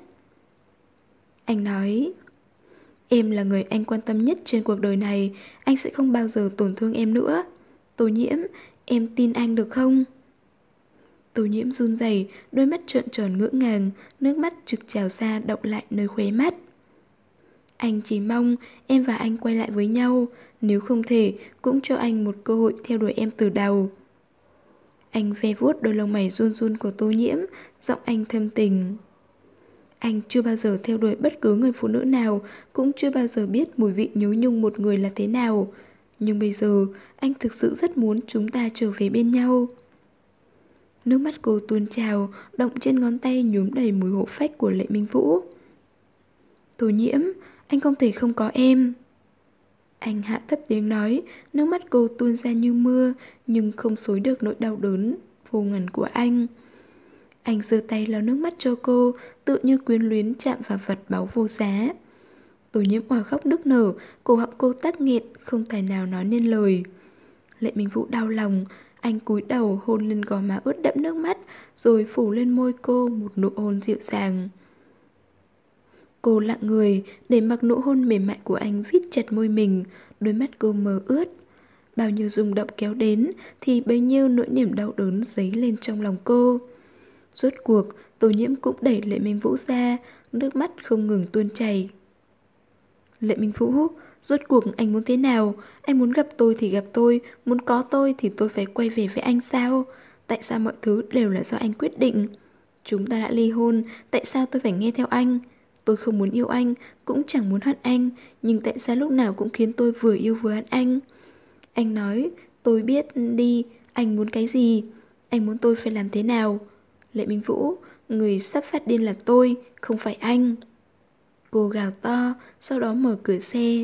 Anh nói: em là người anh quan tâm nhất trên cuộc đời này, anh sẽ không bao giờ tổn thương em nữa. Tô Nhiễm, em tin anh được không? Tô Nhiễm run rẩy, đôi mắt trợn tròn ngỡ ngàng, nước mắt trực trào ra đọng lại nơi khóe mắt. Anh chỉ mong em và anh quay lại với nhau, nếu không thể cũng cho anh một cơ hội theo đuổi em từ đầu. Anh ve vuốt đôi lông mày run run của Tô Nhiễm, giọng anh thâm tình. Anh chưa bao giờ theo đuổi bất cứ người phụ nữ nào, cũng chưa bao giờ biết mùi vị nhớ nhung một người là thế nào. Nhưng bây giờ, anh thực sự rất muốn chúng ta trở về bên nhau. Nước mắt cô tuôn trào, động trên ngón tay nhuốm đầy mùi hổ phách của Lệ Minh Vũ. Tô Nhiễm, anh không thể không có em. Anh hạ thấp tiếng nói, nước mắt cô tuôn ra như mưa, nhưng không xối được nỗi đau đớn vô ngần của anh. Anh giơ tay lau nước mắt cho cô, tự như quyến luyến chạm vào vật báu vô giá. Tô Nhiễm òa khóc nức nở, cổ họng cô tắc nghẹn, không tài nào nói nên lời. Lệ Minh Vũ đau lòng, anh cúi đầu hôn lên gò má ướt đẫm nước mắt, rồi phủ lên môi cô một nụ hôn dịu dàng. Cô lặng người, để mặc nụ hôn mềm mại của anh vít chặt môi mình, đôi mắt cô mờ ướt. Bao nhiêu rung động kéo đến, thì bấy nhiêu nỗi niềm đau đớn dấy lên trong lòng cô. Rốt cuộc, Tô Nhiễm cũng đẩy Lệ Minh Vũ ra, nước mắt không ngừng tuôn chảy. Lệ Minh Vũ, rốt cuộc anh muốn thế nào? Anh muốn gặp tôi thì gặp tôi, muốn có tôi thì tôi phải quay về với anh sao? Tại sao mọi thứ đều là do anh quyết định? Chúng ta đã ly hôn, tại sao tôi phải nghe theo anh? Tôi không muốn yêu anh, cũng chẳng muốn hận anh, nhưng tại sao lúc nào cũng khiến tôi vừa yêu vừa hận anh? Anh nói, tôi biết đi, anh muốn cái gì? Anh muốn tôi phải làm thế nào? Lệ Minh Vũ, người sắp phát điên là tôi, không phải anh. Cô gào to, sau đó mở cửa xe.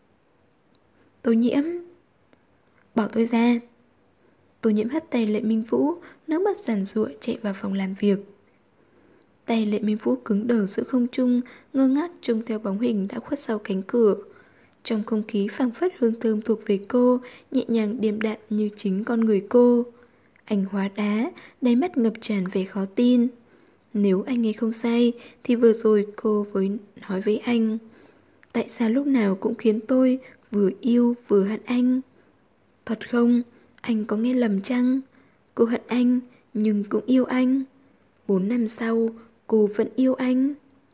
Tô Nhiễm, bỏ tôi ra. Tô Nhiễm hất tay Lệ Minh Vũ, nước mắt giàn giụa chạy vào phòng làm việc. Tay Lệ Minh Vũ cứng đờ giữa không trung, ngơ ngác trông theo bóng hình đã khuất sau cánh cửa. Trong không khí phảng phất hương thơm thuộc về cô, nhẹ nhàng điềm đạm như chính con người cô. Anh hóa đá, đáy mắt ngập tràn vẻ khó tin. Nếu anh nghe không sai, thì vừa rồi cô với nói với anh, tại sao lúc nào cũng khiến tôi vừa yêu vừa hận anh? Thật không? Anh có nghe lầm chăng? Cô hận anh, nhưng cũng yêu anh. Bốn năm sau, cô vẫn yêu anh.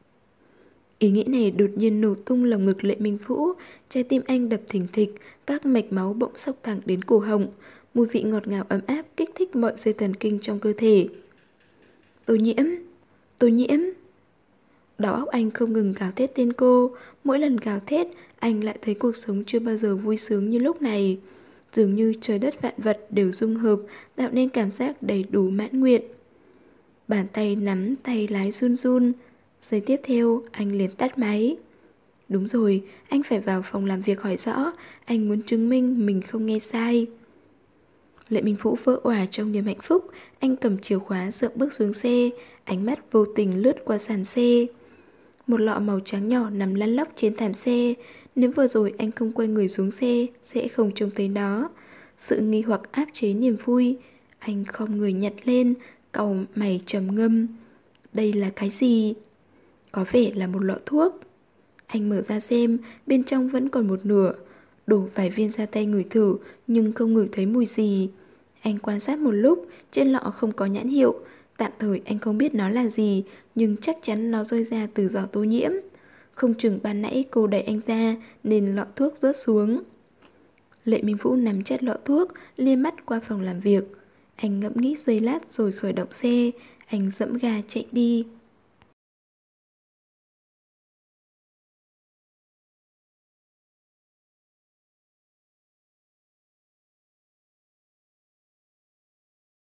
Ý nghĩ này đột nhiên nổ tung lồng ngực Lệ Minh Vũ, trái tim anh đập thình thịch, các mạch máu bỗng xốc thẳng đến cổ họng, mùi vị ngọt ngào ấm áp kích thích mọi dây thần kinh trong cơ thể. Tô Nhiễm, Tô Nhiễm. Đầu óc anh không ngừng gào thét tên cô, mỗi lần gào thét, anh lại thấy cuộc sống chưa bao giờ vui sướng như lúc này. Dường như trời đất vạn vật đều dung hợp, tạo nên cảm giác đầy đủ mãn nguyện. Bàn tay nắm tay lái run run. Giây tiếp theo, anh liền tắt máy. Đúng rồi, anh phải vào phòng làm việc hỏi rõ, anh muốn chứng minh mình không nghe sai. Lệ Minh Vũ vỡ òa trong niềm hạnh phúc, anh cầm chìa khóa dựa bước xuống xe, ánh mắt vô tình lướt qua sàn xe. Một lọ màu trắng nhỏ nằm lăn lóc trên thảm xe, nếu vừa rồi anh không quay người xuống xe, sẽ không trông thấy nó. Sự nghi hoặc áp chế niềm vui, anh khom người nhặt lên, cau mày trầm ngâm. Đây là cái gì? Có vẻ là một lọ thuốc. Anh mở ra xem, bên trong vẫn còn một nửa. Đổ vài viên ra tay ngửi thử, nhưng không ngửi thấy mùi gì. Anh quan sát một lúc, trên lọ không có nhãn hiệu. Tạm thời anh không biết nó là gì, nhưng chắc chắn nó rơi ra từ giỏ Tô Nhiễm. Không chừng ban nãy cô đẩy anh ra, nên lọ thuốc rớt xuống. Lệ Minh Vũ nắm chặt lọ thuốc, liếc mắt qua phòng làm việc. Anh ngẫm nghĩ giây lát rồi khởi động xe. Anh dẫm ga chạy đi.